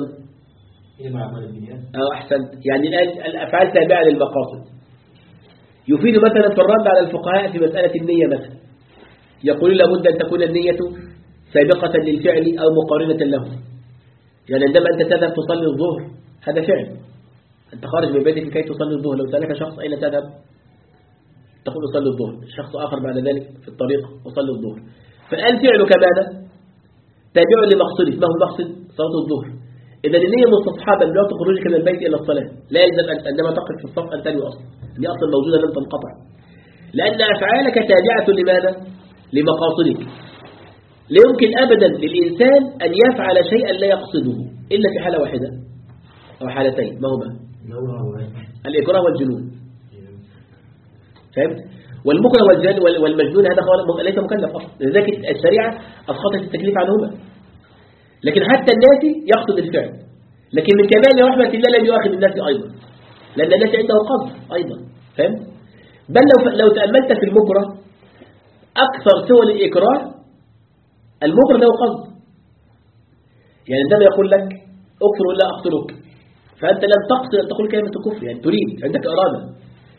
أو أحسنت. يعني الآن الأفعال تابعة للمقاصد. يفيد مثلا في الرد على الفقهاء في مسألة النية مثلا، يقول لابد أن تكون النية سابقة للفعل أو مقارنة له. يعني عندما أنت تذهب تصلي الظهر هذا فعل، أنت خارج من بيتك كي تصلي الظهر، لو سألك شخص أين تذهب تقول أصلي الظهر، شخص آخر بعد ذلك في الطريق أصلي الظهر. فالآن فعلك ماذا؟ تابع لمقصدك. ما هو المقصد؟ صلاة الظهر. إذا النية مستصحابة لا تخرجك من البيت إلى الصلاة، لا يلزم أن عندما تقف في الصف أن تنوي أصلا، هي أصلا موجودة لم تنقطع، لأن أفعالك تابعة لماذا؟ لمقاصدك. لا يمكن أبدا للإنسان أن يفعل شيئا لا يقصده إلا في حالة واحدة أو حالتين. ما هما؟ الإكراه والجنون. فهمت؟ والمكره والمجنون هذا ليس مكلف أصلا، لذلك الشريعة أسقطت التكليف عنهما. لكن حتى الناس يقصد الفعل، لكن من كمال رحمة الله لم يؤاخذ الناس أيضا، لأن الناس عنده قصد أيضا. فهمت؟ بل لو لو تأملت في المكره أكثر سوى الإكراه المكره له قصد. يعني عندما يقول لك أكفر ولا أقتلك، فأنت لم تقصد أن تقول كلمة الكفر، يعني تريد، عندك إرادة.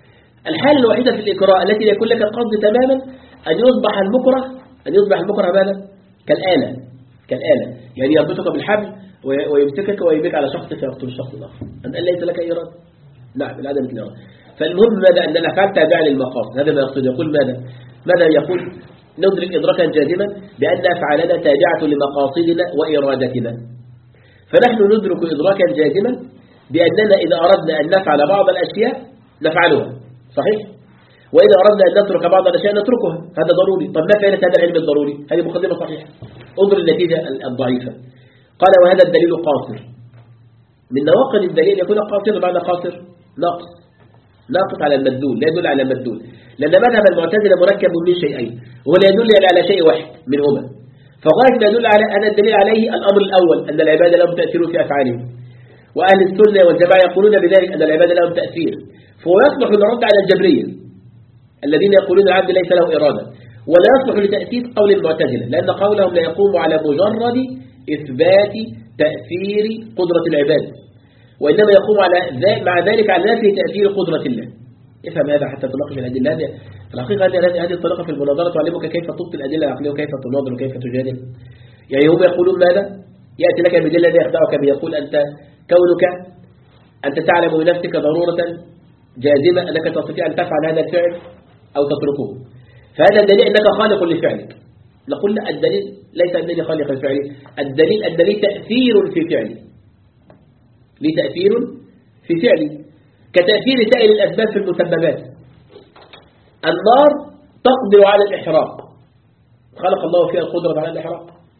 الحالة الوحيدة في الإكراه التي لا يكون لك القصد تماما أن يصبح المكره أن يصبح المكره ماذا؟ كالآلة كالآلة يعني يربطك بالحبل ويمسكك ويبيك على شخص فيقتل الشخص الآخر أن ليس لك أي إرادة. نعم العدم الإرادة. فالمهم ماذا؟ أن الأفعال تابعة للمقاصد. هذا ما يقصد. يقول ماذا؟ ماذا يقول؟ ندرك إدراكا جازما بأن أفعالنا تابعة لمقاصدنا وإرادتنا. فنحن ندرك إدراكا جازما بأننا إذا أردنا أن نفعل بعض الأشياء نفعلها صحيح؟ وإذا أردنا أن نترك بعض الأشياء نتركها. هذا ضروري. طب ما فائدة هذا العلم الضروري؟ هذه مقدمة صحيحة. انظر النتيجة الضعيفة. قال وهذا الدليل قاصر. من نواقض الدليل يكون قاصر بعد قاصر ناقص ناقص على المدلول لا يدل على المدلول، لأن مذهب المعتزلة مركب من شيئين وهو لا يدل على شيء واحد منهما. فغاية ما يدل على أن الدليل عليه الأمر الأول أن العبادة لهم تأثير في أفعالهم، وأهل السنة والجماعة يقولون بذلك أن العبادة لهم تأثير. فهو يصلح للرد على الجبرية الذين يقولون العبد ليس له إرادة، ولا يصلح لتأثير قول المعتزلة لأن قولهم لا يقوم على مجرد إثبات تأثير قدرة العباد، وإنما يقوم على مع ذلك على نفي تأثير قدرة الله. افهم هذا حتى تناقش الأدلة. هذه في الحقيقة هذه هذه الطريقة في المناظرة تعلمك كيف تبطل الأدلة العقلية وكيف تناظر وكيف تجادل. يعني هم يقولون ماذا؟ يأتي لك بدليل الذي يخدعك بيقول أنت كونك أنت تعلم بنفسك ضرورة جازمة أنك تستطيع أن تفعل هذا الفعل أو تتركه، فهذا الدليل أنك خالق لفعلك. نقول لا، الدليل ليس أنني خالق لفعلي، الدليل الدليل تأثير في فعلي، لي تأثير في فعلي كتأثير سائر الأسباب في المسببات. النار تقدر على الإحراق، خلق الله فيها القدرة على الإحراق،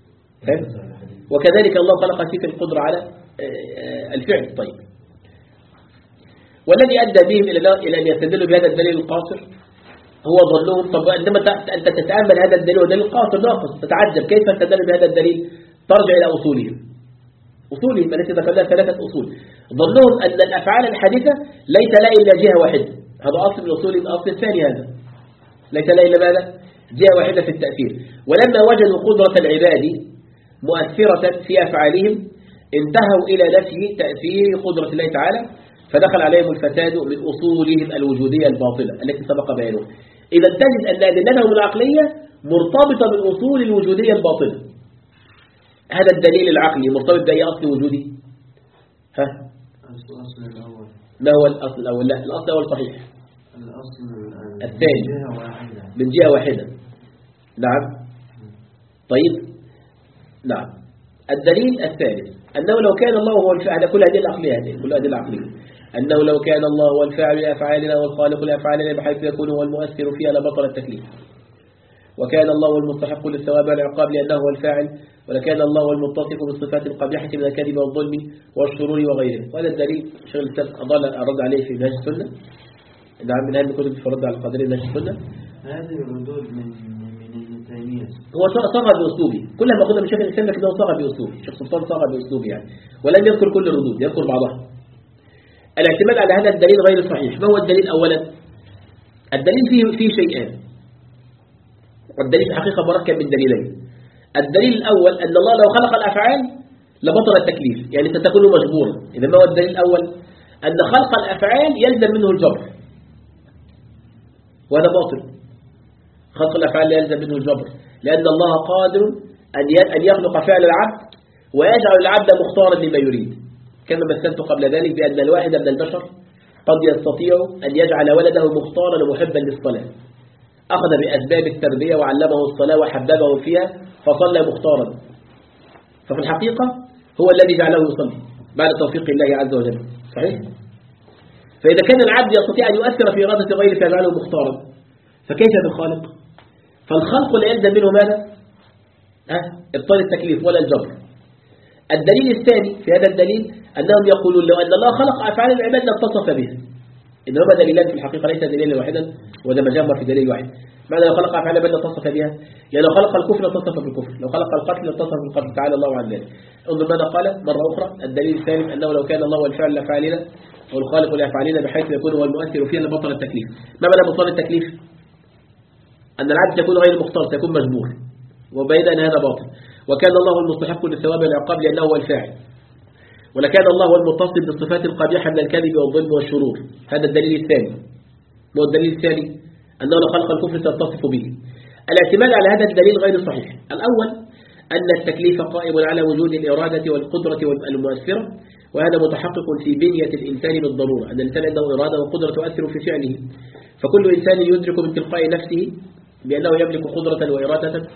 وكذلك الله خلق فيك القدرة على الفعل. طيب، والذي أدى بهم إلى أن يستدلوا بهذا الدليل القاصر هو ظنهم. طب عندما أنت تتأمل هذا الدليل ودليل قاصر ناقص تتعجب كيف استدلوا بهذا الدليل، ترجع إلى أصولهم أصولهم التي ذكرناها ثلاثة أصول. ظنهم أن الأفعال الحادثة ليس لها إلا جهة واحدة، هذا أصل من أصول الأصل الثاني، هذا ليس لها إلا ماذا؟ جهة واحدة في التأثير. ولما وجدوا قدرة العباد مؤثرة في أفعالهم انتهوا إلى نفي تأثير قدرة الله تعالى، فدخل عليهم الفساد من أصولهم الوجودية الباطلة التي سبق بيانها. إذا تجد أن أدلتهم العقلية مرتبطة بالأصول الوجودية الباطلة. هذا الدليل العقلي مرتبط بأي أصل وجودي؟ ها؟ الأصل الأول. ما هو الأصل الأول؟ لا، الأصل الأول صحيح. الأصل الثاني من جهة واحدة. من جهة واحدة. نعم. طيب. نعم. الدليل الثالث أنه لو كان الله هو الفاعل، كل هذه العقلية هذه كل هذه العقلية أنه لو كان الله هو الفاعل لأفعالنا والخالق لأفعالنا بحيث يكون هو المؤثر فيها لبطل التكليف، وكان الله هو المستحق للثواب والعقاب لأنه هو الفاعل، ولكان الله هو المتصف بالصفات القبيحة من الكذب والظلم والشرور وغيره. وهذا الدليل شيخ الإسلام أضل أرد عليه في منهاج السنة. نعم، من هذه الكتب في الرد على القادرين منهاج السنة. هذه الردود من من ابن تيمية. هو صغى بأسلوبه، كلما قلنا من شيخ الإسلام لكنه صغى بأسلوبه، شيخ سلطان صغى بأسلوبه يعني، ولم يذكر كل الردود، يذكر بعضها. الاعتماد على هذا الدليل غير صحيح. ما هو الدليل؟ أولا الدليل فيه فيه شيئان، والدليل في الحقيقة مركب من دليلين. الدليل الأول أن الله لو خلق الأفعال لبطل التكليف، يعني ستكون مجبورا. إذا ما هو الدليل الأول؟ أن خلق الأفعال يلزم منه الجبر، وهذا باطل. خلق الأفعال لا يلزم منه الجبر، لأن الله قادر أن يخلق فعل العبد ويجعل العبد مختارا لما يريد، كما مثلت قبل ذلك بأن الواحد من البشر قد يستطيع أن يجعل ولده مختارا ومحبا للصلاة، أخذ بأسباب التربية وعلمه الصلاة وحببه فيها فصلى مختارا، ففي الحقيقة هو الذي جعله يصلي بعد توفيق الله عز وجل. صحيح؟ فإذا كان العبد يستطيع أن يؤثر في إرادة غيره فيجعله مختارا، فكيف بالخالق؟ فالخلق لا يلزم منه ماذا؟ أه؟ إبطال التكليف ولا الجبر. الدليل الثاني في هذا الدليل أنهم يقولون لو أن الله خلق أفعال العباد لاتصف بها. إنما دليلان في الحقيقة، ليس دليلا واحدا، وده مجمع في دليل واحد. معنى لو خلق أفعال العباد لاتصف بها، يعني لو خلق الكفر لاتصف بالكفر، لو خلق القتل لاتصف بالقتل، تعالى الله عن ذلك. انظر ماذا قال مرة أخرى. الدليل الثالث أنه لو كان الله والفعل لأفعالنا والخالق لأفعالنا بحيث يكون هو المؤثر فيها لبطل التكليف. ما معنى بطل التكليف؟ أن العبد يكون غير مختار، يكون مجبور، وبين أن هذا باطل. وكان الله المستحق للثواب والعقاب لأنه هو الفاعل، ولكان الله هو المتصف بالصفات القبيحة من الكذب والظلم والشرور. هذا الدليل الثاني. ما هو الدليل الثاني؟ أنه لو خلق الكفر سيتصف به. الاعتماد على هذا الدليل غير صحيح. الأول أن التكليف قائم على وجود الإرادة والقدرة المؤثرة، وهذا متحقق في بنية الإنسان بالضرورة، أن الإنسان عنده إرادة وقدرة تؤثر في فعله. فكل إنسان يدرك من تلقاء نفسه بأنه يملك قدرة وإرادة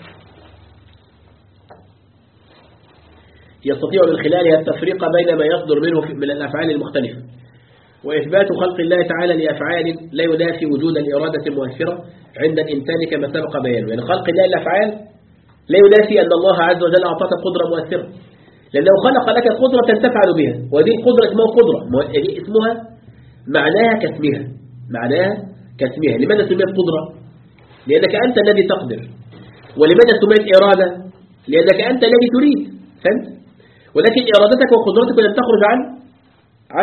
يستطيع من خلالها التفريق بين ما يصدر منه من الأفعال المختلفة. وإثبات خلق الله تعالى لأفعال لا ينافي وجود الإرادة المؤثرة عند الإنسان كما سبق بيانه. يعني خلق الله الأفعال لا ينافي أن الله عز وجل أعطاك قدرة مؤثرة، لأنه خلق لك قدرة تفعل بها، وهذه القدرة اسمها قدرة، اسمها معناها كاسمها، معناها كاسمها. لماذا سميت قدرة؟ لأنك أنت الذي تقدر. ولماذا سميت إرادة؟ لأنك أنت الذي تريد. فهمت؟ ولكن إرادتك وقدرتك لن تخرج عن عن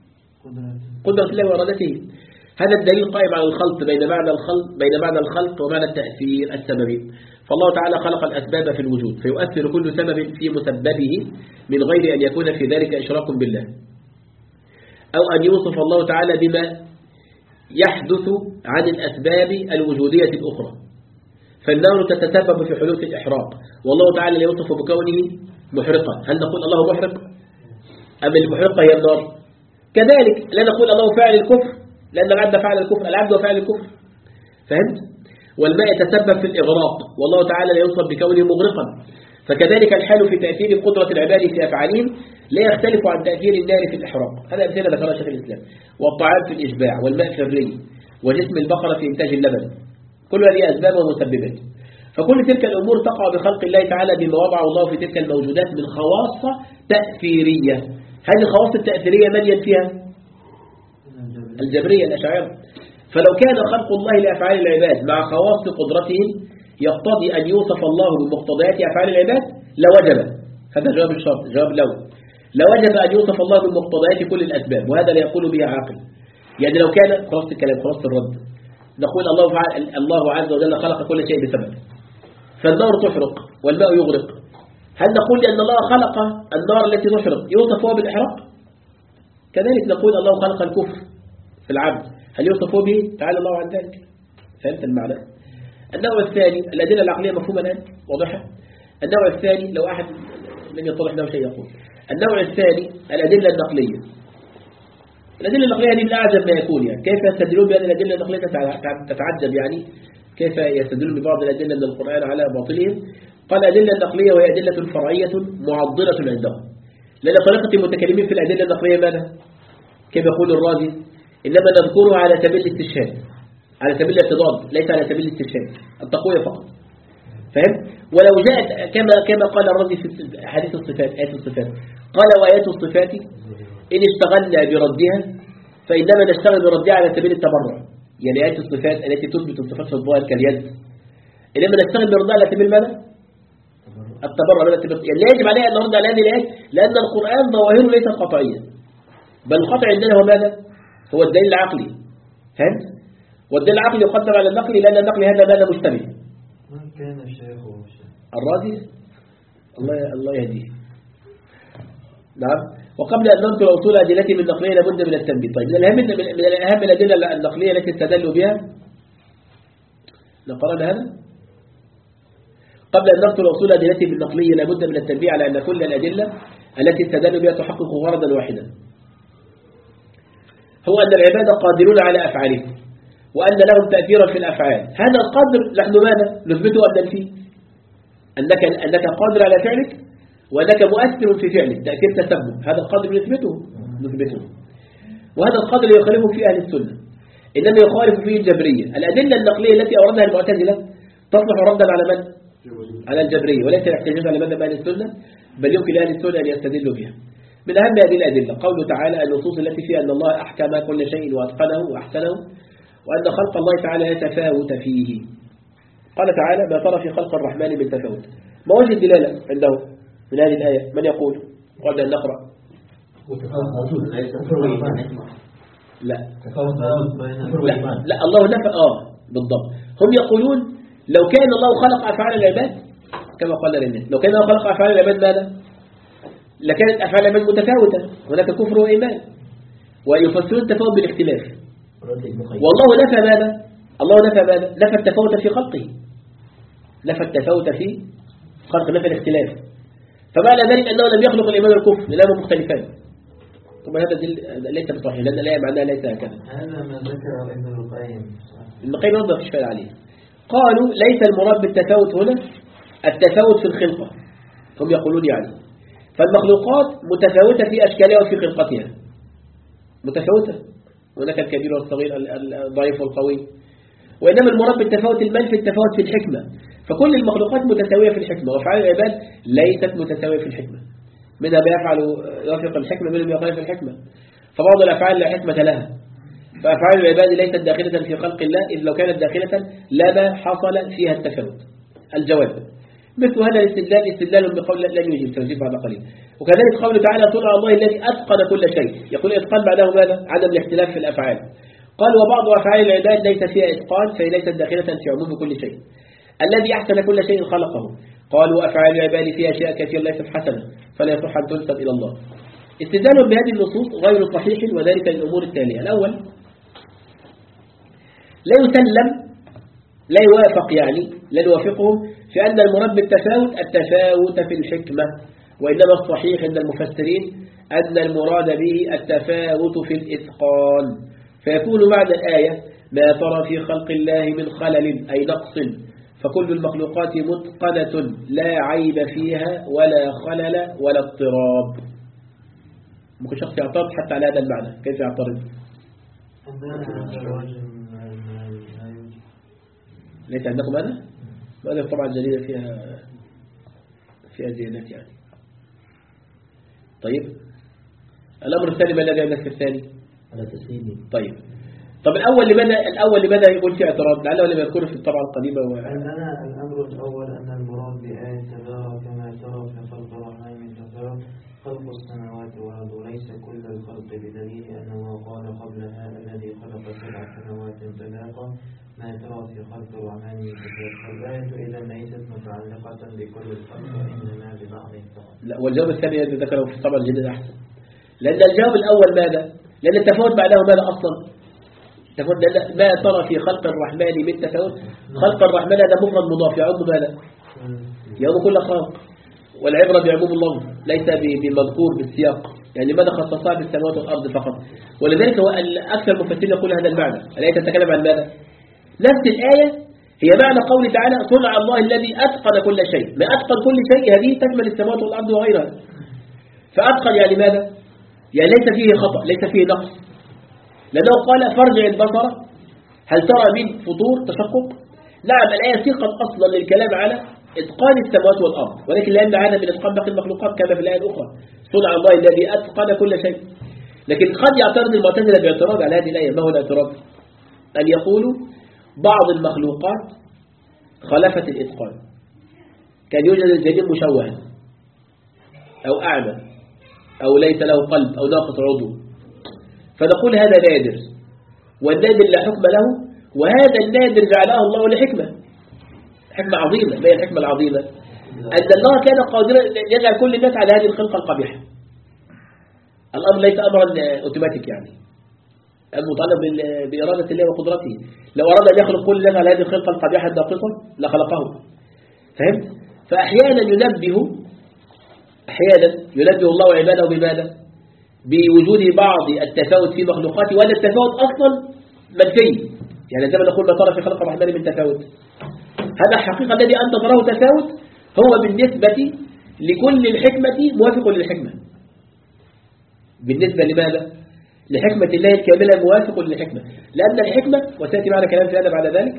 قدرة الله وإرادته. هذا الدليل قائم على الخلط بين معنى الخلط بين معنى الخلق ومعنى التأثير السببي. فالله تعالى خلق الأسباب في الوجود، فيؤثر كل سبب في مسببه من غير أن يكون في ذلك إشراك بالله، أو أن يوصف الله تعالى بما يحدث عن الأسباب الوجودية الأخرى. فالنار تتسبب في حدوث الإحراق، والله تعالى لا يوصف بكونه محرقا. هل نقول الله محرق؟ أم المحرقة هي النار؟ كذلك لا نقول الله فاعل الكفر، لأن العبد فعل الكفر، العبد وفعل الكفر. فهمت؟ والماء يتسبب في الإغراق، والله تعالى لا يوصف بكونه مغرقا. فكذلك الحال في تأثير قدرة العباد في أفعالهم لا يختلف عن تأثير النار في الإحراق. هذا أمثلة ذكرها شيخ الإسلام. والطعام في الإشباع، والماء في الري، وجسم البقرة في إنتاج اللبن، كل هذه أسباب ومسببات. فكل تلك الأمور تقع بخلق الله تعالى بما وضعه الله في تلك الموجودات من خواص تأثيرية. هذه الخواص التأثيرية من ينفيها؟ الجبرية الأشاعرة. فلو كان خلق الله لأفعال العباد مع خواص قدرتهم يقتضي أن يوصف الله بمقتضيات أفعال العباد لوجب، هذا جواب الشرط، جواب لو لوجب أن يوصف الله بمقتضيات كل الأسباب، وهذا لا يقول به عاقل. يعني لو كان خلاص الكلام، خلاص الرد، نقول الله الله عز وجل خلق كل شيء بسبب، فالنار تحرق والماء يغرق. هل نقول أن الله خلق النار التي تحرق يوصف هو بالإحراق؟ كذلك نقول الله خلق الكفر في العبد، هل يوصف به؟ تعالى الله عن ذلك. فهمت المعنى؟ النوع الثاني الأدلة العقلية مفهومة الآن واضحة. النوع الثاني لو أحد من يطلع له شيء يقول. النوع الثاني الأدلة النقلية. الأدلة النقلية دي من أعجب ما يكون، يعني كيف يستدلون بأن الأدلة النقلية تتعجب، يعني كيف يستدلون ببعض الأدلة من القرآن على باطلهم. قال الأدلة النقلية وهي أدلة فرعية معضلة عندهم، لأن طريقة المتكلمين في الأدلة النقلية ماذا؟ كيف يقول الرازي؟ إنما نذكرها على سبيل الاستشهاد، على سبيل الاعتضاد، ليس على سبيل الاستشهاد، التقوية فقط. فهم؟ ولو جاءت كما كما قال الرازي في حديث الصفات، آيات الصفات، قال وآيات الصفات إن اشتغلنا بردها فإنما نشتغل بردها على سبيل التبرع. يعني آيات الصفات التي تثبت الصفات في الظاهر كاليد، إنما نشتغل بردها على سبيل ماذا؟ التبرع. يعني لا يجب علينا أن نرد على هذه الآيات، لأن القرآن ظواهره ليست قطعية، بل القطع عندنا هو ماذا؟ هو الدليل العقلي. فهمت؟ والدليل العقلي يقدم على النقل، لأن النقل هذا ماذا مشتبه. من كان الشيخ الرازي الله الله يهديه. نعم. وقبل أن ننقل أصول أدلته من النقلية لابد من التنبيه. طيب من الأهم من الأهم الأدلة النقلية التي استدلوا بها نقرأنا هذا. قبل أن ننقل أصول أدلته بالنقلية لابد من التنبيه على أن كل الأدلة التي استدلوا بها تحقق غرضا واحدا، هو أن العباد قادرون على أفعالهم، وأن لهم تأثيرا في الأفعال. هذا القدر نحن ماذا نثبته أم ننفيه؟ أنك أنك قادر على فعلك، وأنك مؤثر في فعلك، تأثير تسبب، هذا القدر نثبته نثبته وهذا القدر يخالف فيه أهل السنة، إنما يخالف فيه الجبرية. الأدلة النقلية التي أوردها المعتزلة تصلح ردا على من؟ على الجبرية، وليس يحتاجون على مذهب أهل السنة، بل يمكن لأهل السنة أن يستدلوا بها. من أهم هذه الأدلة قوله تعالى النصوص التي فيها أن الله أحكم كل شيء وأتقنه وأحسنه، وأن خلق الله تعالى يتفاوت فيه. قال تعالى ما ترى في خلق الرحمن من تفاوت. ما وجه الدلالة عنده من هذه الآية؟ من يقول؟ قبل أن نقرأ. لا لا, لا الله نفى آه بالضبط. هم يقولون لو كان الله خلق أفعال العباد كما قال للناس، لو كان الله خلق أفعال العباد ماذا؟ لكانت أفعال العباد متفاوتة، هناك كفر وإيمان، ويفسرون التفاوت بالاختلاف. والله نفى ماذا؟ الله نفى ماذا؟ نفى التفاوت في خلقه، نفى التفاوت في خلق، نفى الاختلاف. فمعنى ذلك أنه لم يخلق الإيمان والكفر لأنهما مختلفان. طب هذا ليس بصحيح، لأن الآية معناها ليس هكذا. هذا ما ذكر ابن القيم. ابن القيم وضح إشكال عليه. قالوا ليس المراد بالتفاوت هنا التفاوت في الخلقة، هم يقولون يعني فالمخلوقات متفاوتة في أشكالها وفي خلقتها، متفاوتة، هناك الكبير والصغير، الضعيف والقوي. وإنما المراد بالتفاوت المنفي التفاوت في الحكمة، فكل المخلوقات متساوية في الحكمة، وأفعال العباد ليست متساوية في الحكمة، منها بيفعل يوافق الحكمة، منهم يخالف الحكمة. فبعض الأفعال لا حكمة لها، فأفعال العباد ليست داخلة في خلق الله، إذ لو كانت داخلة لما حصل فيها التفاوت. الجواب مثل هذا الاستدلال استدلال بقول لن يجيب توجيه بعد قليل. وكذلك قوله تعالى صنع الله الذي أتقن كل شيء، يقول إتقان بعده ماذا؟ عدم الاختلاف في الأفعال. قال وبعض أفعال العباد ليس فيها إتقان فهي ليست داخلة في عموم كل شيء. الذي أحسن كل شيء خلقه، قالوا أفعال العباد فيها أشياء كثيرة ليست حسنة فلا يصح أن تنسب إلى الله. استدلال بهذه النصوص غير صحيح، وذلك للأمور التالية. الأول لا يسلم، لا يوافق يعني لا يوافقهم في أن المراد بالتفاوت التفاوت في الحكمة، وإنما الصحيح عند المفسرين أن المراد به التفاوت في الإتقان، فيكون معنى الآية ما ترى في خلق الله من خلل أي نقص فكل المخلوقات متقنة لا عيب فيها ولا خلل ولا اضطراب. ممكن شخص يعترض حتى على هذا المعنى، كيف يعترض؟ ليس عندكم هذا؟ هذا طبعا جديدة فيها فيها زيادات يعني. طيب الأمر الثاني ما الذي عندك في الثاني؟ على تسليمي. طيب طب الأول لماذا الأول لماذا يقول في اعتراض؟ لعله لم يذكره في الطبعة القديمة و... عندنا الأمر الأول أن المراد بآية تبارك كما ترى في خلق الرحمن من تفاوت خلق السماوات والأرض وليس كل الخلق، بدليل أنه قال قبلها الذي خلق سبع سماوات طباقا ما ترى في خلق الرحمن من تفاوت. فالآية إذا ليست متعلقة بكل الخلق وإنما ببعض فقط. لا، والجواب الثاني الذي ذكره في الطبعة الجديدة أحسن، لأن الجواب الأول ماذا؟ لأن التفاوت بعده ماذا أصلا؟ تفاوت ما ترى في خلق الرحمن من تفاوت، خلق الرحمن هذا مفرد مضاف يعم ماذا؟ يعم كل خلق، والعبرة بعموم اللفظ ليس بمذكور بالسياق، يعني ماذا خصصها بالسماوات والأرض فقط. ولذلك هو أكثر المفسرين يقول هذا المعنى. الآية تتكلم عن ماذا؟ نفس الآية هي معنى قول تعالى صنع الله الذي أتقن كل شيء. ما أتقن كل شيء هذه تشمل السماوات والأرض وغيرها. فأتقن يعني ماذا؟ يعني ليس فيه خطأ، ليس فيه نقص، لأنه قال فارجع البصر هل ترى من فطور تشقق. نعم الآية سيقت أصلا للكلام على إتقان السماوات والأرض، ولكن لأن هذا من إتقان باقي المخلوقات كما في الآية الأخرى صنع الله الذي أتقن كل شيء. لكن قد يعترض المعتزلة باعتراض على هذه الآية. ما هو الاعتراض؟ أن يقولوا بعض المخلوقات خلفت الإتقان، كان يوجد الجنين مشوها أو أعمى أو ليس له قلب أو ناقص عضو، فنقول هذا نادر، والنادر لا حكم له، وهذا النادر جعله الله لحكمة، حكمة عظيمة. ما هي الحكمة العظيمة؟ أن الله كان قادرا يجعل كل الناس على هذه الخلقة القبيحة. الأمر ليس أمرا أوتوماتيك، يعني المتعلق بإرادة الله وقدرته. لو أراد أن يخلق كل الناس على هذه الخلقة القبيحة الناقصة لخلقهم. فهمت؟ فأحيانا ينبه أحيانا ينبه الله عباده بماذا؟ بوجود بعض التفاوت في مخلوقاته، وأن التفاوت أصلا منفي. يعني زي ما نقول ما ترى في خلق الرحمن من تفاوت، هذا الحقيقة الذي أنت تراه تفاوت هو بالنسبة لكل الحكمة موافق للحكمة. بالنسبة لماذا؟ لحكمة الله الكاملة موافق للحكمة، لأن الحكمة وسيأتي معنا كلام في هذا بعد ذلك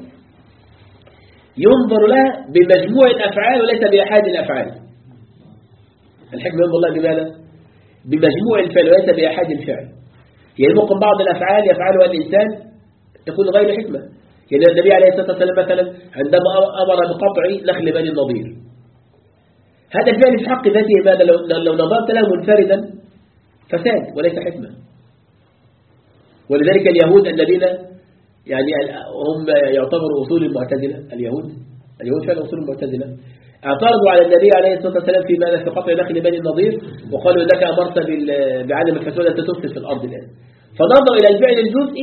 ينظر لها بمجموع الأفعال وليس بأحد الأفعال. الحكمة ينظر لها بماذا؟ بمجموع الفعل وليس بأحد الفعل. يعني ممكن بعض الأفعال يفعلها الإنسان تكون غير حكمة. يعني النبي عليه الصلاة والسلام مثلا عندما أمر بقطع نخل بني النضير، هذا الفعل في حق ذاته ماذا؟ لو, لو نظرت له منفردا فساد وليس حكمة. ولذلك اليهود الذين يعني هم يعتبروا أصول المعتزلة، اليهود اليهود فعلا أصول المعتزلة، اعترضوا على النبي عليه الصلاة والسلام في ماذا؟ في قطع نخل بني النضير، وقالوا إنك أمرت بعدم الفساد أن تفسد في الأرض الآن. فنظروا إلى الفعل الجزئي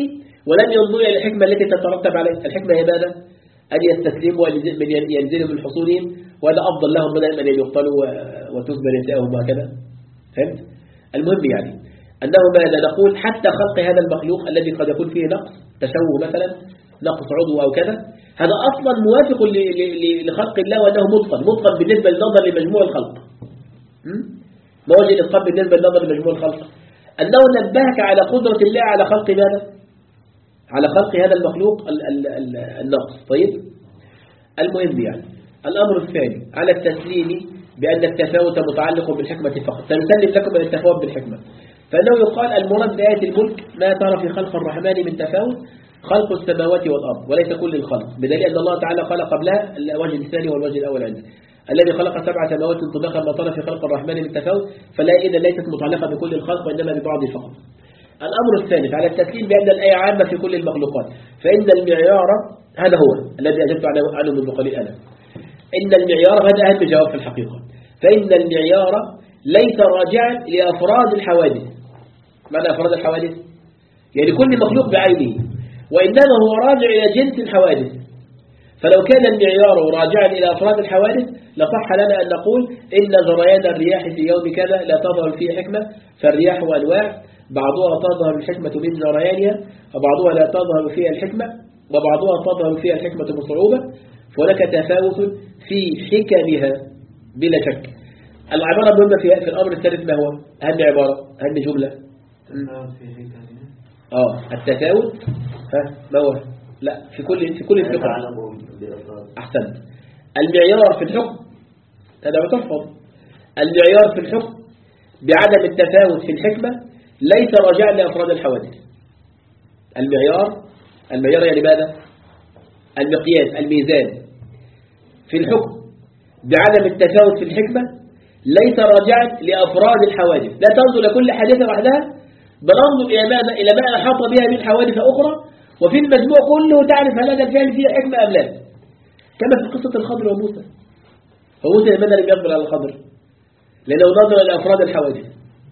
ولم ينظر إلى الحكمة التي تترتب عليه. الحكمة هي ماذا؟ أن يستسلموا من ينزلوا من حصولهم، وهذا أفضل لهم بدل من أن يقتلوا وتسبى نساءهم وهكذا. فهمت؟ المهم يعني أنه ماذا نقول؟ حتى خلق هذا المخلوق الذي قد يكون فيه نقص تشوه مثلا، نقص عضو أو كذا، هذا أصلا موافق لخلق الله وأنه متقن متقن بالنسبة للنظر لمجموع الخلق. ما وجه الإتقان بالنسبة للنظر لمجموع الخلق؟ أنه نبهك على قدرة الله على خلق ماذا؟ على خلق هذا المخلوق الناقص. طيب المهم يعني الأمر الثاني على التسليم بأن التفاوت متعلق بالحكمة فقط. سنسلم لكم أن التفاوت بالحكمة، فإنه يقال المراد بآية الملك ما ترى في خلق الرحمن من تفاوت خلق السماوات والأرض وليس كل الخلق، بدليل أن الله تعالى قال قبلها الوجه الثاني والوجه الأول عنده الذي خلق سبع سماوات طباقا ما ترى في خلق الرحمن من تفاوت، فلا إذا ليست متعلقة بكل الخلق وإنما ببعض فقط. الأمر الثالث على التسليم بأن الآية عامة في كل المخلوقات، فإن المعيار هذا هو الذي أجبت عنه منذ قليل أنا، إن المعيار هذا أهم جواب في الحقيقة، فإن المعيار ليس راجعا لأفراد الحوادث. معنى أفراد الحوادث يعني كل مخلوق بعينه، وإنما هو راجع إلى جنس الحوادث. فلو كان المعيار راجعا إلى أفراد الحوادث لصح لنا أن نقول إن جريان الرياح في يوم كذا لا تظهر فيه حكمة، فالرياح أنواع بعضها تظهر الحكمة من جريانها وبعضها لا تظهر فيها الحكمة وبعضها تظهر فيها الحكمة بصعوبة، فهناك تفاوت في حكمها بلا شك. العبارة المهمة في في الأمر الثالث ما هو؟ أهم عبارة أهم جملة آه التفاوت. ها ما هو؟ لا في كل في كل الفقه. أحسنت. المعيار في الحكم هذا بتحفظ. المعيار في الحكم بعدم التفاوت في الحكمة ليس رجاء لأفراد الحوادث. المعيار المعيار يعني ماذا؟ المقياس الميزان في الحكم بعدم التفاوت في الحكمة ليس رجاء لأفراد الحوادث. لا تنظر لكل حادثة وحدها، بل انظر إلى ماذا؟ إلى ما أحاط بها من حوادث أخرى، وفي المجموع كله تعرف هل هذا الفعل فيه حكمة أم لا. كما في قصة الخضر وموسى، فموسى لماذا لم يقبل على الخضر؟ لأنه نظر إلى أفراد الحوادث.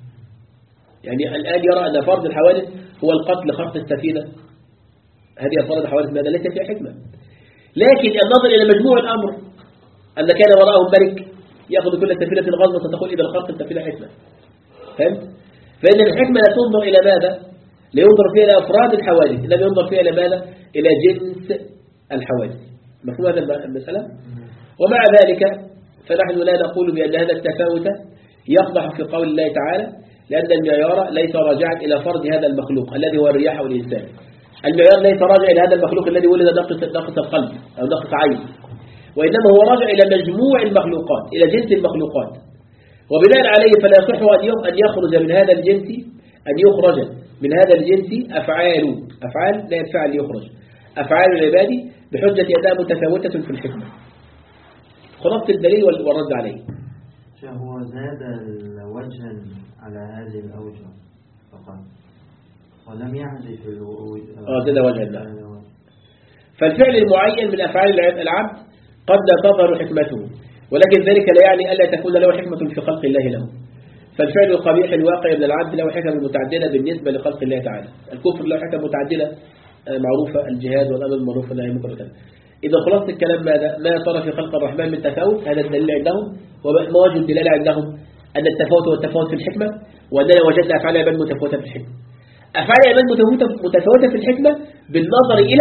يعني الآن يرى أن فرض الحوادث هو القتل خرق السفينة، هذه أفراد الحوادث ماذا؟ ليس فيها حكمة. لكن النظر إلى مجموع الأمر أن كان وراءهم ملك يأخذ كل سفينة غصبا ستقول إذا الخرق السفينة حكمة. فهمت؟ فإن الحكمة لا تنظر إلى ماذا؟ لا ينظر فيها إلى أفراد الحوادث، إنما ينظر فيها إلى ماذا؟ إلى جنس الحوادث. مفهوم هذا المسألة؟ ومع ذلك فنحن لا نقول بأن هذا التفاوت يقضح في قول الله تعالى، لأن المعيار ليس راجعا إلى فرد هذا المخلوق الذي هو الرياح والإنسان. المعيار ليس راجع إلى هذا المخلوق الذي ولد ناقص ناقص القلب أو ناقص عين، وإنما هو راجع إلى مجموع المخلوقات، إلى جنس المخلوقات. وبناء عليه فلا يصح أن يخرج من هذا الجنس أن يخرج من هذا الجنس أفعال أفعال لا ينفع أن يخرج أفعال العباد بحجة أنها متفاوتة في الحكمة. خلاصة الدليل والرد عليه. هو زاد وجها على هذه الأوجه فقط ولم يحدث اه زاد وجها. فالفعل المعين من أفعال العبد قد لا تظهر حكمته، ولكن ذلك لا يعني ألا تكون له حكمة في خلق الله له. فالفعل القبيح الواقع من العبد له حكم متعددة بالنسبة لخلق الله تعالى. الكفر له حكم متعددة معروفة، الجهاد والأمر المعروف والنهي عن المنكر وكذا. إذا خلاصة الكلام ماذا؟ ما ترى في خلق الرحمن من تفاوت، هذا الدليل عندهم، وما وجه الدلالة عندهم؟ أن التفاوت هو التفاوت في الحكمة، وأننا وجدنا أفعال العباد متفاوتة في الحكمة. أفعال العباد متفاوتة في الحكمة بالنظر إلى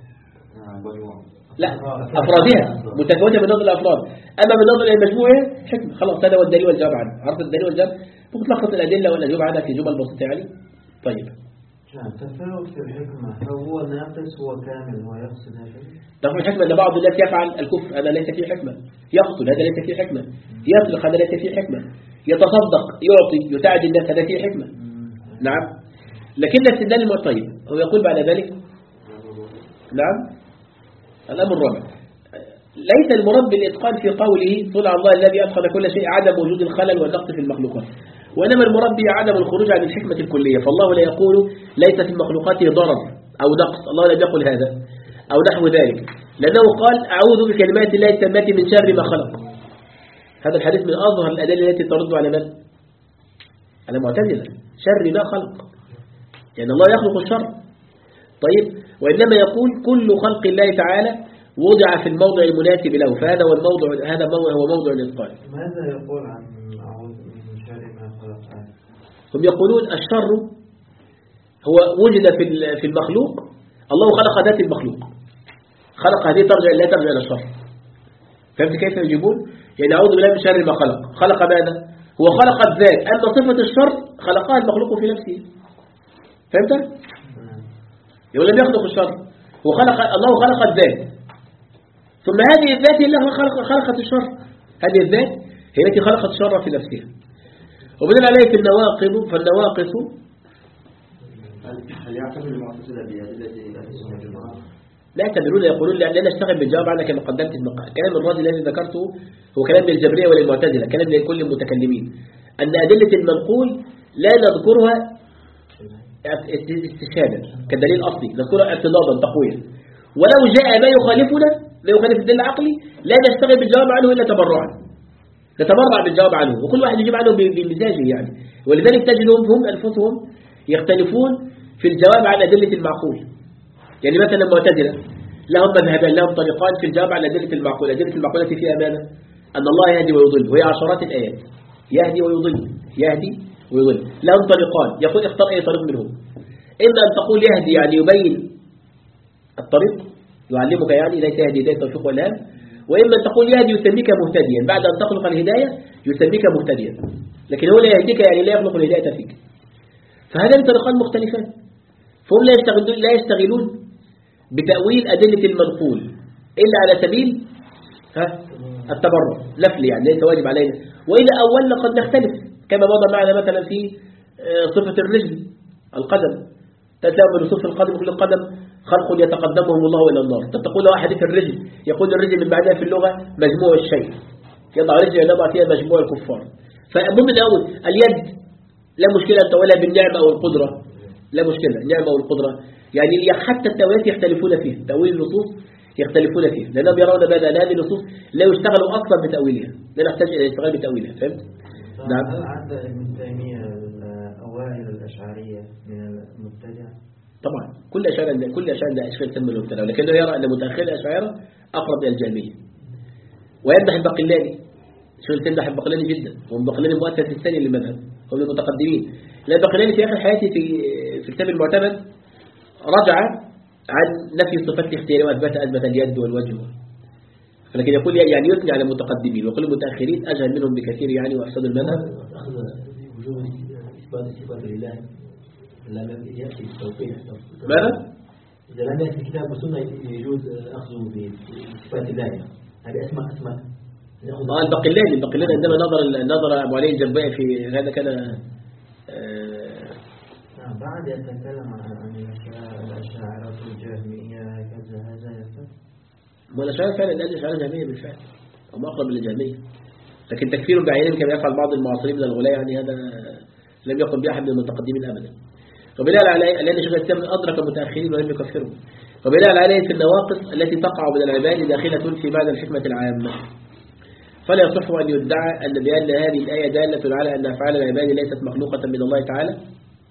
لا أفرادها، متفاوتة بالنظر إلى الأفراد، أما بالنظر إلى مجموعها حكمة. خلاص هذا هو الدليل والجواب عنه. عرفت الدليل والجواب؟ ممكن تلخص الأدلة والأجوبة عنها في جمل بسيطة يعني. طيب التفاوت في الحكمة هو ناقص هو كامل هو يقصد هذا؟ تقول الحكمة أن بعض الناس يفعل الكفر هذا ليس فيه حكمة، يقتل هذا ليس فيه حكمة، يسرق هذا ليس فيه حكمة، يتصدق يعطي يساعد الناس هذا فيه حكمة. نعم. لكن الاستدلال المطيب هو يقول بعد ذلك نعم. الأمر الرابع ليس المراد بالإتقان في قوله صنع الله الذي أتقن كل شيء عدم وجود الخلل والنقص في المخلوقات، وإنما المراد به عدم الخروج عن الحكمة الكلية. فالله لا يقول ليس في المخلوقات ضرر أو نقص، الله لا يقول هذا أو نحو ذلك، لأنه قال أعوذ بكلمات الله التامات من شر ما خلق. هذا الحديث من أظهر الأدلة التي ترد على من؟ على معتزلة، شر ما خلق، يعني الله يخلق الشر. طيب، وإنما يقول كل خلق الله تعالى وضع في الموضع المناسب له، فهذا هو الموضع، هذا هو موضع الإتقان. ماذا يقول عن أعوذ من شر ما خلق؟ هم يقولون الشر هو وجد في في المخلوق، الله خلق ذات المخلوق، خلق هذه ترجع لا ترجع إلى الشر. فهمت كيف يجيبون؟ يعني أعوذ بالله من شر ما خلق، خلق ماذا؟ هو خلق الذات، أما صفة الشر خلقها المخلوق في نفسه. فهمت؟ يقول لم يخلق الشر، هو خلق، الله خلق الذات، ثم هذه الذات هي التي خلق خلقت الشر، هذه الذات هي التي خلقت الشر في نفسها. وبدل عليه في النواقض، فالنواقص هل يعتبر المعتزلة بأدلة أهل السنة والجماعة؟ لا يعتبرون، يقولون لا نشتغل بالجواب عنك كما قدمت المقال. كلام الرازي الذي ذكرته هو كلام للجبرية وللمعتزلة، كلام لكل المتكلمين، أن أدلة المنقول لا نذكرها استشهادا كدليل أصلي، نذكرها اعتضادا تقويا، ولو جاء ما يخالفنا ما يخالف الدليل العقلي لا نشتغل بالجواب عنه إلا تبرعا، نتبرع بالجواب عنه، وكل واحد يجيب عنه بمزاجه يعني. ولذلك تجدهم هم أنفسهم يختلفون في الجواب عن أدلة المعقول. يعني مثلا المعتزلة لهم مذهبان، لهم طريقان في الجواب عن أدلة المعقول. أدلة المعقول التي فيها ماذا؟ أن الله يهدي ويضل، وهي عشرات الآيات، يهدي ويضل يهدي ويضل. لهم طريقان، يقول اختار أي طريق منهم، إما أن تقول يهدي يعني يبين الطريق، يعلمك يعني ليس يهدي ذات توفيق والهام، وإما أن تقول يهدي يسميك مهتديا، بعد أن تخلق الهداية يسميك مهتديا، لكن هو لا يهديك يعني لا يخلق الهداية فيك. فهذان طريقان مختلفان، فهم لا يشتغلون لا يشتغلون بتأويل أدلة المنقول إلا على سبيل ها التبرع، نفل يعني ليس واجب علينا، وإذا أولنا قد نختلف كما مضى معنا مثلا في صفة الرجل القدم، تتأمل صفة القدم، كل القدم خلق يتقدمهم الله إلى النار. تقول له حديث الرجل، يقول الرجل من معناه في اللغة مجموع الشيء، يضع رجل يضع فيها مجموع الكفار. فمن الأول اليد لا مشكلة أن تولها بالنعمة أو القدرة، لا مشكلة النعمة أو القدرة، يعني حتى التأويلات يختلفون فيه، تأويل النصوص يختلفون فيه، لأنهم يرون بأن هذه النصوص لا يشتغل أصلا بتأويلها، لا نحتاج إلى الاشتغال بتأويلها. فهمت؟ نعم. هل عد ابن تيمية أوائل الأشعرية من المبتدعة؟ طبعا كل أشعار كل أشعار ده أشكال تم المبتدع، ولكنه يرى أن متأخر الأشاعرة أقرب إلى الجهمية، ويمدح الباقلاني. شو تمدح الباقلاني جدا، والباقلاني المؤسس الثاني للمذهب، هو من المتقدمين. لأن الباقلاني في آخر حياته في في كتاب المعتمد رجع عن نفي الصفات الاختيارية وأثبت أثبت اليد والوجه، لكن يقول يعني يثني على المتقدمين، ويقول المتأخرين أجهل منهم بكثير يعني وأفسدوا المذهب. أخذ وجوب إثبات صفات لله لم يأتي التوقيع. ماذا؟ إذا لم يأتي الكتاب والسنة يجوز أخذه بصفات الله، هذه أسماء أسماء. آه الباقلاني الباقلاني عندما نظر نظر أبو علي الجبائي في هذا كان نعم بعد يتكلم عن الأشاعرة الجهمية كذا هذا يفهم. ما الأشاعرة فعلا الآن أشاعرة جهمية بالفعل، هم أقرب للجهمية، لكن تكفير بعينهم كما يفعل بعض المعاصرين من الغلاة، يعني هذا لم يقم به أحد من المتقدمين أبدا. وبناء عليه لأن شيخ الإسلام أدرك المتأخرين ولم يكفرهم. وبناء عليه في النواقص التي تقع من العباد داخلة في معنى الحكمة العامة، فلا يصح أن يدعى أن بأن هذه الآية دالة على أن أفعال العباد ليست مخلوقة من الله تعالى.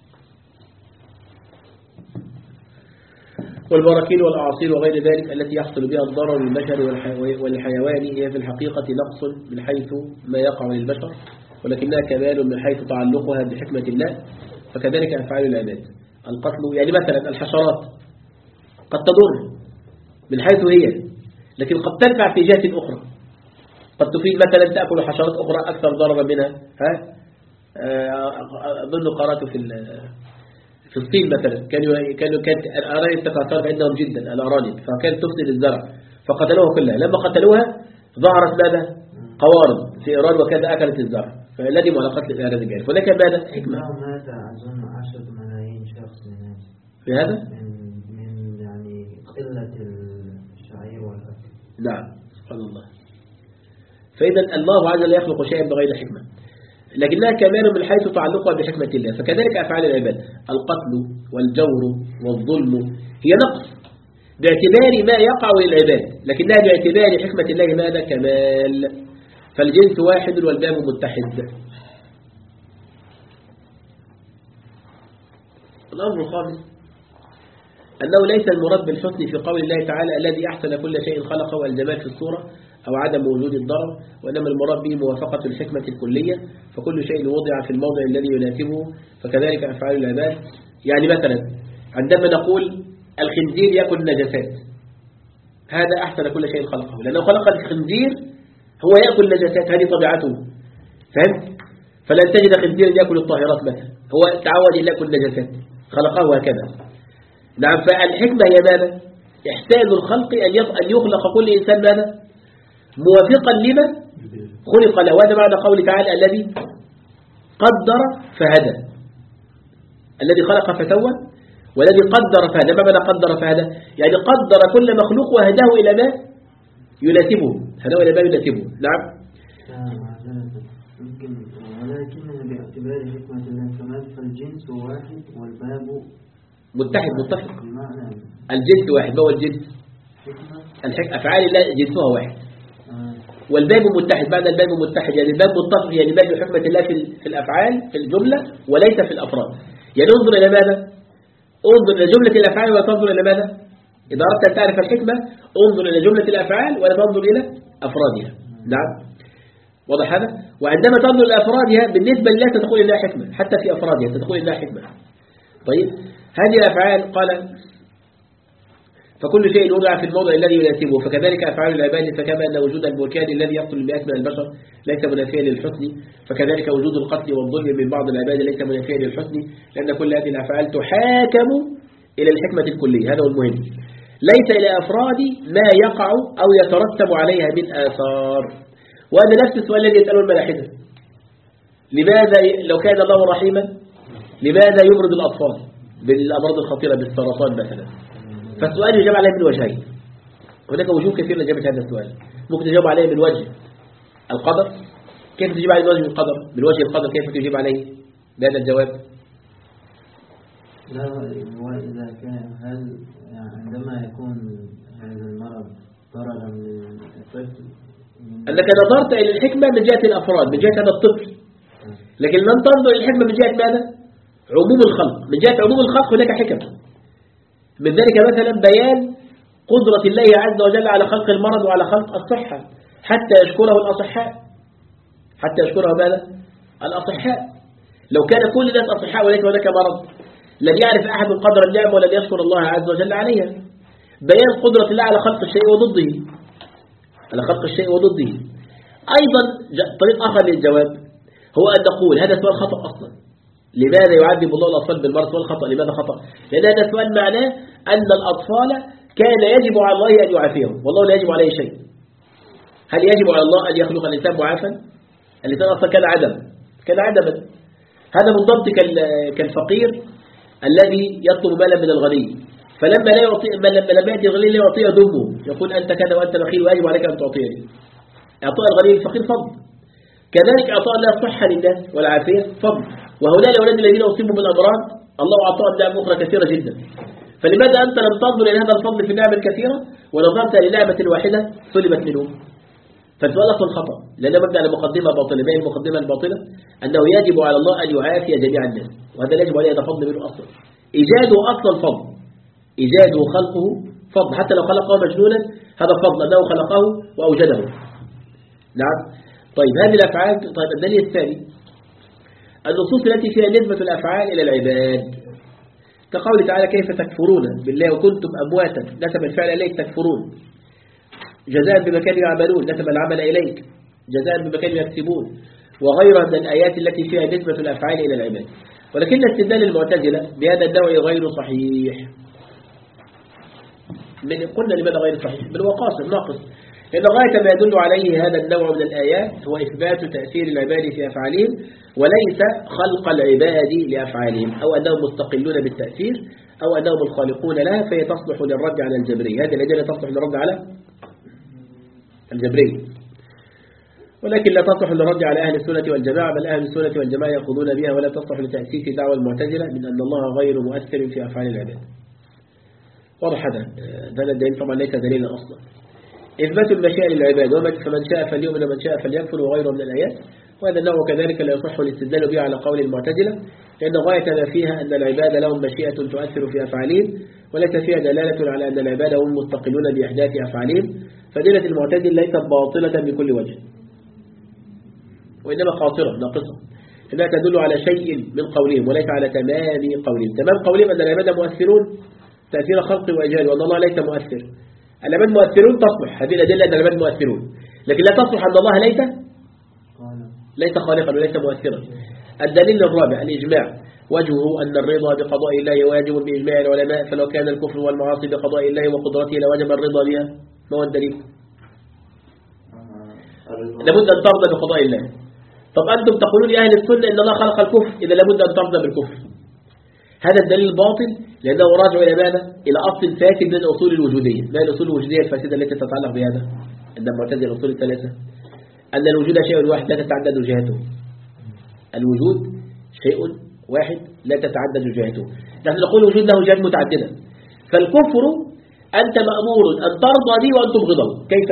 والبراكين والأعاصير وغير ذلك التي يحصل بها الضرر للبشر والحيوان هي في الحقيقة نقص من حيث ما يقع للبشر، ولكنها كمال من حيث تعلقها بحكمة الله، فكذلك أفعال العباد. القتل يعني مثلا الحشرات قد تضر من حيث هي، لكن قد تنفع في جهة أخرى، قد تفيد مثلا تأكل حشرات أخرى أكثر ضررا منها. ها أظن قرأت في في الصين مثلا كانوا كانوا كانت الأرانب تكاثرت عندهم جدا الأرانب، فكانت تفسد الزرع فقتلوها كلها. لما قتلوها ظهرت ماذا؟ قوارض في إيران وكذا أكلت الزرع، فالذي على قتل الأرانب الجارف. ولكن ماذا؟ حكمة. مات أظن عشرة ملايين شخص من هذا في هذا؟ من من يعني قلة الشعير والأكل. نعم سبحان الله. فإذا الله عز وجل يخلق شيئا بغير حكمة، لكنها كمال من حيث تعلقها بحكمة الله، فكذلك أفعال العباد. القتل والجور والظلم هي نقص باعتبار ما يقع للعباد، لكنها باعتبار حكمة الله ماذا؟ كمال. فالجنس واحد والباب متحد. الأمر الخامس أنه ليس المراد بالحسن في قول الله تعالى الذي أحسن كل شيء خلقه الجمال في الصورة أو عدم وجود الضرر، وإنما المراد به موافقة الحكمة الكلية، فكل شيء وضع في الموضع الذي يناسبه فكذلك أفعال العباد. يعني مثلا عندما نقول الخنزير يأكل النجاسات، هذا أحسن كل شيء خلقه، لأنه خلق الخنزير هو يأكل النجاسات، هذه طبيعته، فهمت؟ فلن تجد خنزيرا يأكل الطاهرات مثلا، هو تعود إلى يأكل النجاسات، خلقه هكذا. نعم، فالحكمة هي ماذا؟ إحسان الخلق أن يخلق كل إنسان ماذا؟ موافقا لما خلق له. وهذا معنى قول تعالى الذي قدر فهدى، الذي خلق فسوى والذي قدر فهدى. ما معنى قدر فهدى؟ يعني قدر كل مخلوق وهداه إلى ما يناسبه، هداه إلى ما يناسبه. نعم. يمكن ولكنها باعتبار حكمة الله كمال، فالجنس واحد والباب متحد متفق. الجنس واحد، ما هو الجنس؟ أفعال الله جنسها واحد. والباب متحد، بعد الباب متحد يعني الباب متفق، يعني باب حكمة الله في الأفعال في الجملة وليس في الأفراد. يعني انظر إلى ماذا؟ انظر إلى جملة الأفعال ولا تنظر إلى ماذا؟ إذا أردت أن تعرف الحكمة انظر إلى جملة الأفعال ولا تنظر إلى أفرادها. نعم، واضح هذا؟ وعندما تنظر إلى أفرادها بالنسبة لله تدخل إلى حكمة، حتى في أفرادها تدخل إلى حكمة. طيب، هذه الأفعال قال فكل شيء وضع في الموضع الذي يناسبه فكذلك أفعال العباد، فكما أن وجود البركان الذي يقتل المئات من البشر ليس منافيا للحسن، فكذلك وجود القتل والظلم من بعض العباد ليس منافيا للحسن، لأن كل هذه الأفعال تحاكم إلى الحكمة الكلية. هذا هو المهم، ليس إلى أفراد ما يقع أو يترتب عليها من آثار. وهذا نفس السؤال الذي يسأله الملاحدة، لماذا لو كان الله رحيما لماذا يمرض الأطفال بالأمراض الخطيرة بالسرطان مثلا؟ فالسؤال يجاب عليه من وجهين، هناك وجوه كثيرة لإجابة هذا السؤال. ممكن تجاوب عليه من وجه القدر، كيف تجيب عليه من وجه القدر؟ من وجه القدر كيف تجيب عليه بهذا الجواب؟ لا، وإذا كان هل يعني عندما يكون هذا المرض ضررا للطفل، أنك نظرت إلى الحكمة من جهة الأفراد، من جهة هذا الطفل، لكن لن تنظر إلى الحكمة من جهة ماذا؟ عموم الخلق. من جهة عموم الخلق هناك حكم، من ذلك مثلا بيان قدرة الله عز وجل على خلق المرض وعلى خلق الصحة حتى يشكره الأصحاء، حتى يشكره ماذا؟ الأصحاء. لو كان كل الناس أصحاء وليس هناك مرض لن يعرف أحد قدر النعمة ولن يشكر الله عز وجل عليها. بيان قدرة الله على خلق الشيء وضده، على خلق الشيء وضده. أيضا طريق آخر للجواب هو أن نقول هذا سؤال خطأ أصلا. لماذا يعذب الله الأطفال بالمرض؟ سؤال خطأ. لماذا خطأ؟ لأن هذا السؤال معناه أن الأطفال كان يجب على الله أن يعافيهم، والله لا يجب عليه شيء. هل يجب على الله أن يخلق الإنسان معافا؟ الإنسان أصلا كان عدم، كان عدما. هذا بالضبط كالفقير الذي يطلب مالا من الغني، فلما لا يعطي، لما لم يأتي الغني لا يعطيه ذمه، يقول أنت كذا وأنت بخيل ويجب عليك أن تعطيني. إعطاء الغني الفقير فضل، كذلك إعطاء الله الصحة للناس والعافية فضل. وهؤلاء الأولاد الذين أصيبوا بالأمراض الله أعطاهم نعم أخرى كثيرة جدا. فلماذا أنت لم تنظر إلى هذا الفضل في النعم الكثيرة ونظرت لنعمة واحدة سلبت منهم؟ فالسؤال أصلا خطأ، لأن مبدأ المقدمة باطلة. ما هي المقدمة الباطلة؟ أنه يجب على الله أن يعافي جميع الناس، وهذا لا يجب عليه، هذا فضل منه أصلا. إيجاده أصلا فضل، إيجاده خلقه فضل، حتى لو خلقه مجنونا هذا فضل أنه خلقه وأوجده. نعم. طيب هذه الأفعال. طيب الدليل الثاني النصوص التي فيها نسبة الأفعال إلى العباد، كقول تعالى كيف تكفرون بالله وكنتم أمواتا، نسب الفعل إليك تكفرون، جزاء بما كانوا يعملون، نسب العمل إليك، جزاء بما كانوا يكسبون، وغيرها من الآيات التي فيها نسبة الأفعال إلى العباد. ولكن استدلال المعتزلة بهذا النوع غير صحيح. من قلنا لماذا غير صحيح؟ من وقاص ناقص، لأن غاية ما يدل عليه هذا النوع من الآيات هو إثبات تأثير العباد في أفعالهم وليس خلق العباد لأفعالهم، أو أنهم مستقلون بالتأثير أو أنهم الخالقون لها، فهي تصلح للرد على الجبري. هذه الأدلة تصلح للرد على الجبري، ولكن لا تصلح للرد على أهل السنة والجماعة، بل أهل السنة والجماعة يأخذون بها ولا تصلح لتأسيس دعوى المعتزلة من أن الله غير مؤثر في أفعال العباد. واضح هذا؟ هذا الدليل طبعا ليس دليلا أصلا. إثبات المشيئة للعباد، فمن شاء فليؤمن ومن شاء فليكفر وغيره من الآيات، وهذا النوع كذلك لا يصح الاستدلال به على قول المعتزلة، لأن غاية ما فيها أن العباد لهم مشيئة تؤثر في أفعالهم، وليس فيها دلالة على أن العباد هم مستقلون بإحداث أفعالهم. فدلة المعتزل ليست باطلة بكل وجه، وإنما قاصرة ناقصة، إنها تدل على شيء من قولهم وليس على تمام قولهم. تمام قولهم أن العباد مؤثرون تأثير خلق وإيجاد، وأن الله ليس مؤثر. العباد مؤثرون تصلح هذه الأدلة أن العباد مؤثرون، لكن لا تصلح أن الله ليس ليس خالقا وليس مؤثرا. الدليل الرابع الإجماع، وجهه أن الرضا بقضاء الله واجب بإجماع العلماء، فلو كان الكفر والمعاصي بقضاء الله وقدرته لوجب الرضا بها. ما هو الدليل؟ لابد أن ترضى بقضاء الله. طب أنتم تقولون يا أهل السنة إن الله خلق الكفر، إذا لابد أن ترضى بالكفر. هذا الدليل باطل لأنه راجع إلى ماذا؟ إلى أصل فاسد من أصول الوجودية. ما الأصول الوجودية الفاسدة التي تتعلق بهذا؟ أن المعتزلة الأصول الثلاثة أن الوجود شيء واحد لا تتعدد جهته. الوجود شيء واحد لا تتعدد جهته. نحن نقول الوجود له جهات متعددة. فالكفر أنت مأمور أن ترضى به وأن تبغضه. كيف؟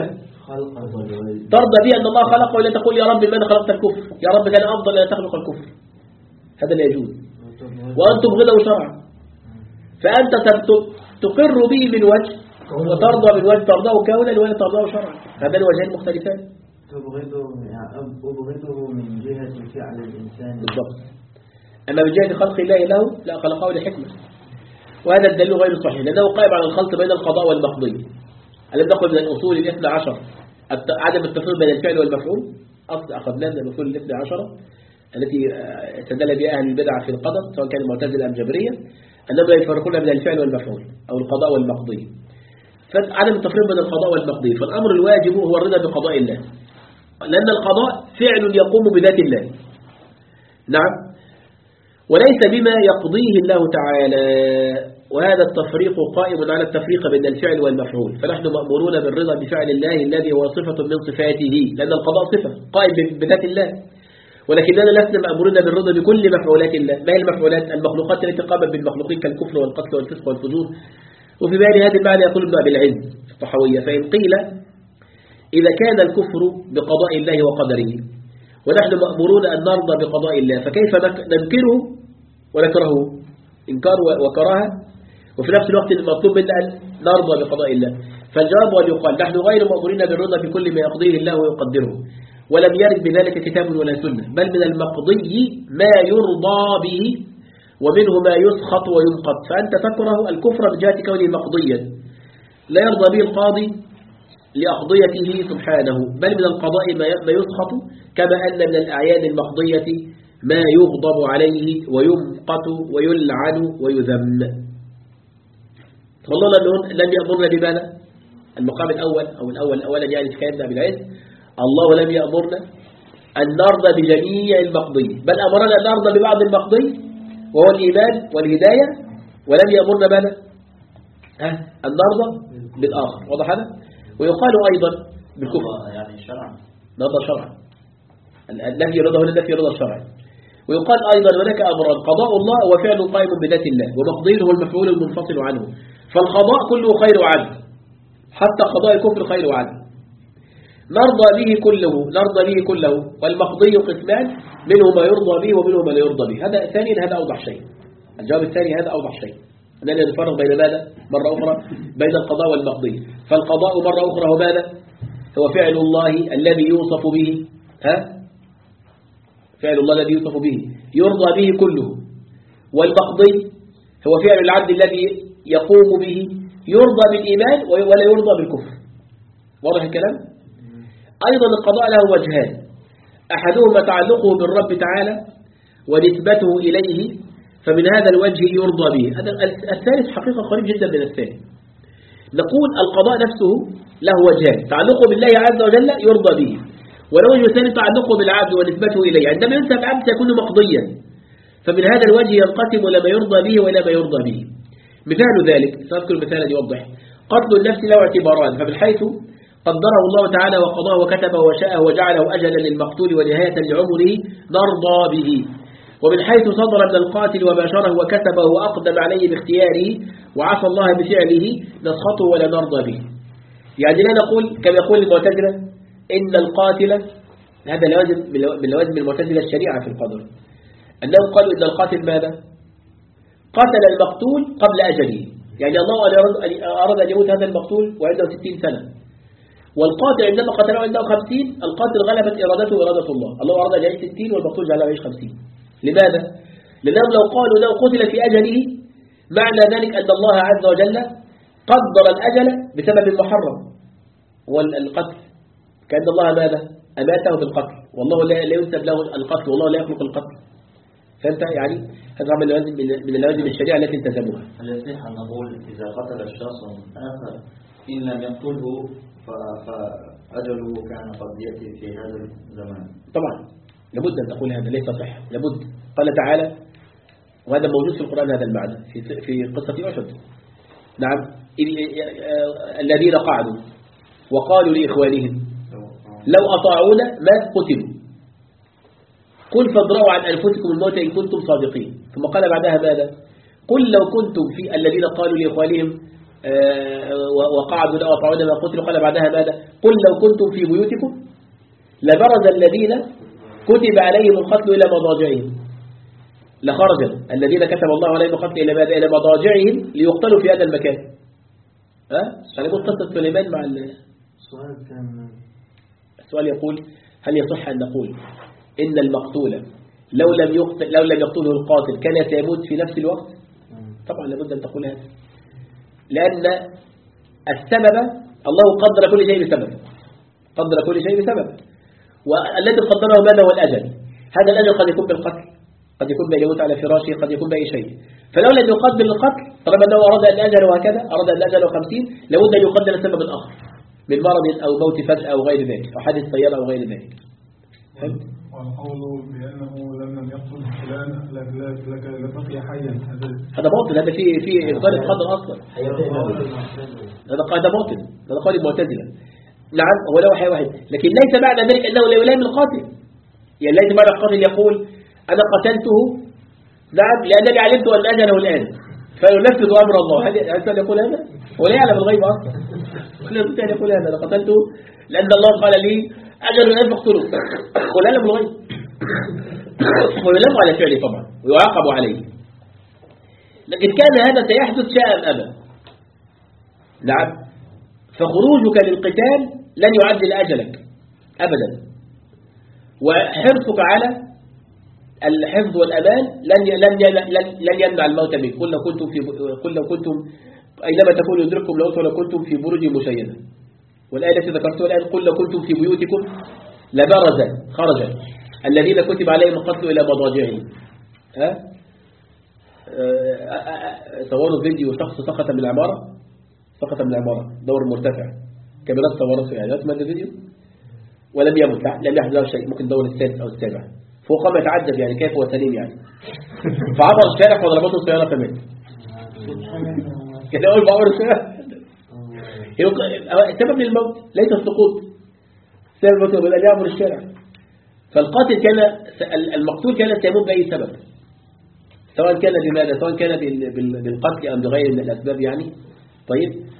ترضى به أن الله خلق ولا تقول يا رب لماذا خلقت الكفر؟ يا رب كان أفضل أن تخلق الكفر. هذا لا يجوز. وأن تبغضه شرعا. فأنت تقر به من وجه وترضى من وجه، ترضاه كونا ولا ترضاه شرعا. هذا الوجهين مختلفان. تبغضه يعني أبغضه من جهة فعل الإنسان بالضبط. أما من جهة خلق الله له لا، خلقه لحكمة. وهذا الدليل غير صحيح لأنه قائم على الخلط بين القضاء والمقضي. ألم نقل من الأصول الاثنى عشر عدم التفريق بين الفعل والمفعول؟ أصل أخذناه من الأصول الاثنى عشر التي استدل بها أهل البدع في القدر سواء كان المعتزلة أم الجبرية، أنهم لا يفرقون بين الفعل والمفعول أو القضاء والمقضي. فعدم التفريق بين القضاء والمقضي، فالأمر الواجب هو الرضا بقضاء الله، لأن القضاء فعل يقوم بذات الله. نعم، وليس بما يقضيه الله تعالى. وهذا التفريق قائم على التفريق بين الفعل والمفعول. فنحن مأمورون بالرضا بفعل الله الذي هو صفة من صفاته، لأن القضاء صفة قائم بذات الله، ولكننا لسنا مأمورون بالرضا بكل مفعولات الله. ما هي المفعولات؟ المخلوقات التي قامت بالمخلوقين كالكفر والقتل والفسق والفجور. وفي بيان هذا المعنى يقول ابن أبي العز الطحاوية: فإن قيل إذا كان الكفر بقضاء الله وقدره ونحن مأمورون أن نرضى بقضاء الله، فكيف ننكره ونكرهه؟ إنكار وكراهة، وفي نفس الوقت المطلوب منا أن نرضى بقضاء الله. فالجواب أن يقال نحن غير مأمورين بالرضا بكل ما يقضيه الله ويقدره، ولم يرد بذلك كتاب ولا سنة، بل من المقضي ما يرضى به ومنه ما يسخط وينقض. فأنت تكره الكفر بجهة كونه مقضيا لا يرضى به القاضي لأقضيته سبحانه، بل من القضاء ما يسخط، كما أن من الأعيان المقضية ما يغضب عليه ويمقت ويلعن ويذم. والله لم يأمرنا بماذا؟ المقام الأول أو الأول أولا يعني في كلامنا بالعز، الله لم يأمرنا أن نرضى بجميع المقضي، بل أمرنا أن نرضى ببعض المقضي وهو الإيمان والهداية، ولم يأمرنا ماذا؟ أن نرضى بالآخر. واضح هذا؟ ويقال أيضا بالكفر يعني شرعا نرضى شرعا، النفي رضا هنا النفي رضا الشرعي. ويقال أيضا هناك أمران: قضاء الله وفعل قائم بذات الله، ومقضيه هو المفعول المنفصل عنه. فالقضاء كله خير وعدل، حتى قضاء الكفر خير وعدل، نرضى به كله نرضى به كله والمقضي قسمان، منه ما يرضى به ومنه ما لا يرضى به. هذا ثاني هذا أوضح شيء. الجواب الثاني هذا أوضح شيء، أننا نفرق بين ماذا؟ مرة أخرى بين القضاء والمقضي. فالقضاء مرة أخرى هو ماذا؟ هو فعل الله الذي يوصف به، ها؟ فعل الله الذي يوصف به يرضى به كله. والمقضي هو فعل العبد الذي يقوم به يرضى بالإيمان ولا يرضى بالكفر. واضح الكلام؟ أيضا القضاء له وجهان: أحدهما تعلقه بالرب تعالى ونسبته إليه، فمن هذا الوجه يرضى به. هذا الثالث حقيقة قريب جدا من الثاني. نقول القضاء نفسه له وجهان: تعلقه بالله عز وجل يرضى به، والوجه الثاني تعلقه بالعبد ونسبته إليه. عندما ينسب العبد يكون مقضيا، فمن هذا الوجه ينقسم إلى ما يرضى به وإلى ما يرضى به. مثال ذلك سأذكر مثالا يوضح: قتل النفس له اعتباران، فمن حيث قدره الله تعالى وقضاه وكتبه وشاءه وجعله أجلا للمقتول ونهاية لعمره نرضى به، ومن حيث صدر من القاتل وباشره وكتبه وأقدم عليه باختياره وعصى الله بفعله نسخطه ولا نرضى به. يعني لا نقول كما يقول المعتزلة إن القاتل، هذا لوازم من لوازم المعتزلة الشريعة في القدر، أنهم قالوا إن القاتل ماذا؟ قتل المقتول قبل أجله، يعني الله أراد أن يموت هذا المقتول وعنده ستين سنة، والقاتل عندما قتله عنده خمسين، القاتل غلبت إرادته إرادة الله، الله أراد أن يعيش ستين والمقتول جعله يعيش خمسين. لماذا؟ لأنهم لو قالوا لو قتل في أجله معنى ذلك أن الله عز وجل قدر الأجل بسبب محرم والقتل، كأن الله ماذا؟ أماته بالقتل، والله لا ينسب له القتل، والله لا يخلق القتل. فأنت يعني هذا من اللوازم من اللوازم الشريعة التي التزموها. هل يصح أن نقول إذا قتل الشخص آخر إن لم يقتله فأجله كان قد يأتي في هذا الزمان؟ طبعا لابد أن تقول هذا، ليس صح، لابد. قال تعالى، وهذا موجود في القرآن هذا المعنى في في قصة أحد. نعم، الذين قعدوا وقالوا لإخوانهم لو أطاعونا ما قتلوا قل فاضرؤوا عن أنفسكم الموت إن كنتم صادقين. ثم قال بعدها ماذا؟ قل لو كنتم في الذين قالوا لإخوانهم وقعدوا لو أطاعونا ما قتلوا، قال بعدها ماذا؟ قل لو كنتم في بيوتكم لبرز الذين كتب عليهم القتل إلى مضاجعهم، لخرج الذين كتب الله عليهم القتل إلى ماذا؟ إلى مضاجعهم ليقتلوا في هذا المكان. ها؟ سلموا قصة سليمان مع السؤال كان السؤال يقول هل يصح أن نقول إن المقتول لو لم يقتل لو لم يقتله القاتل كان سيموت في نفس الوقت؟ طبعا لابد أن تقول هذا، لأن السبب الله قدر كل شيء بسبب، قدر كل شيء بسبب، والذي قدره ماذا؟ هو الأجل. هذا الأجل قد يكون بالقتل، قد يكون بأن يموت على فراشه، قد يكون بأي شيء. فلو لم يقدر القتل طالما أنه أراد أن أجله هكذا، أراد أن أجله خمسين، لابد أن يقدر سبب آخر من مرض أو موت فجأة أو غير ذلك، أو حادث سيارة أو غير ذلك. فهمت؟ والقول بأنه لم يقتل فلان لك لبقي حيا هذا باطل، هذا في في إبطال القدر أصلا، هذا هذا باطل، هذا قول المعتزلة. نعم هو له حي واحد، لكن ليس معنى ذلك أنه لا يلام القاتل، يعني ليس معنى القاتل يقول أنا قتلته نعم لأنني علمت أن أجله الآن فينفذ أمر الله. هل يقول هذا؟ هو لا يعلم الغيب أصلا، ولا يمكن أن يقول هذا أنا قتلته لأن الله قال لي أجل الآن فاقتله، ولا يعلم الغيب ويلام على فعله طبعا ويعاقب عليه. لكن كان هذا سيحدث شاء أم أبى. نعم، فخروجك للقتال لن يعدل أجلك أبدا، وحرصك على الحفظ والأمان لن لن لن لن يمنع الموت منك. قل لو كنتم في قل لو كنتم أينما تكونوا يدرككم الموت ولو كنتم في بروج مشيدة. والآية التي ذكرتها الآن قل لو كنتم في بيوتكم لبرز خرج الذين كتب عليهم القتل إلى مضاجعهم. ها صوروا فيديو شخص سقط من العمارة، سقط من العمارة دور مرتفع، كاميرات صورت في إعلانات ماذا فيديو ولم يمت، لم يحدث له شيء، ممكن دور السادس أو السابع، فهو قام يتعجب يعني كيف هو سليم يعني، فعبر الشارع وضربته السيارة فمات. كده أول بعبر الشارع سبب للموت ليس السقوط، سبب الموت هو أن يعبر الشارع. فالقاتل كان المقتول كان سيموت بأي سبب، سواء كان بماذا، سواء كان بالقتل أم بغير من الأسباب يعني. طيب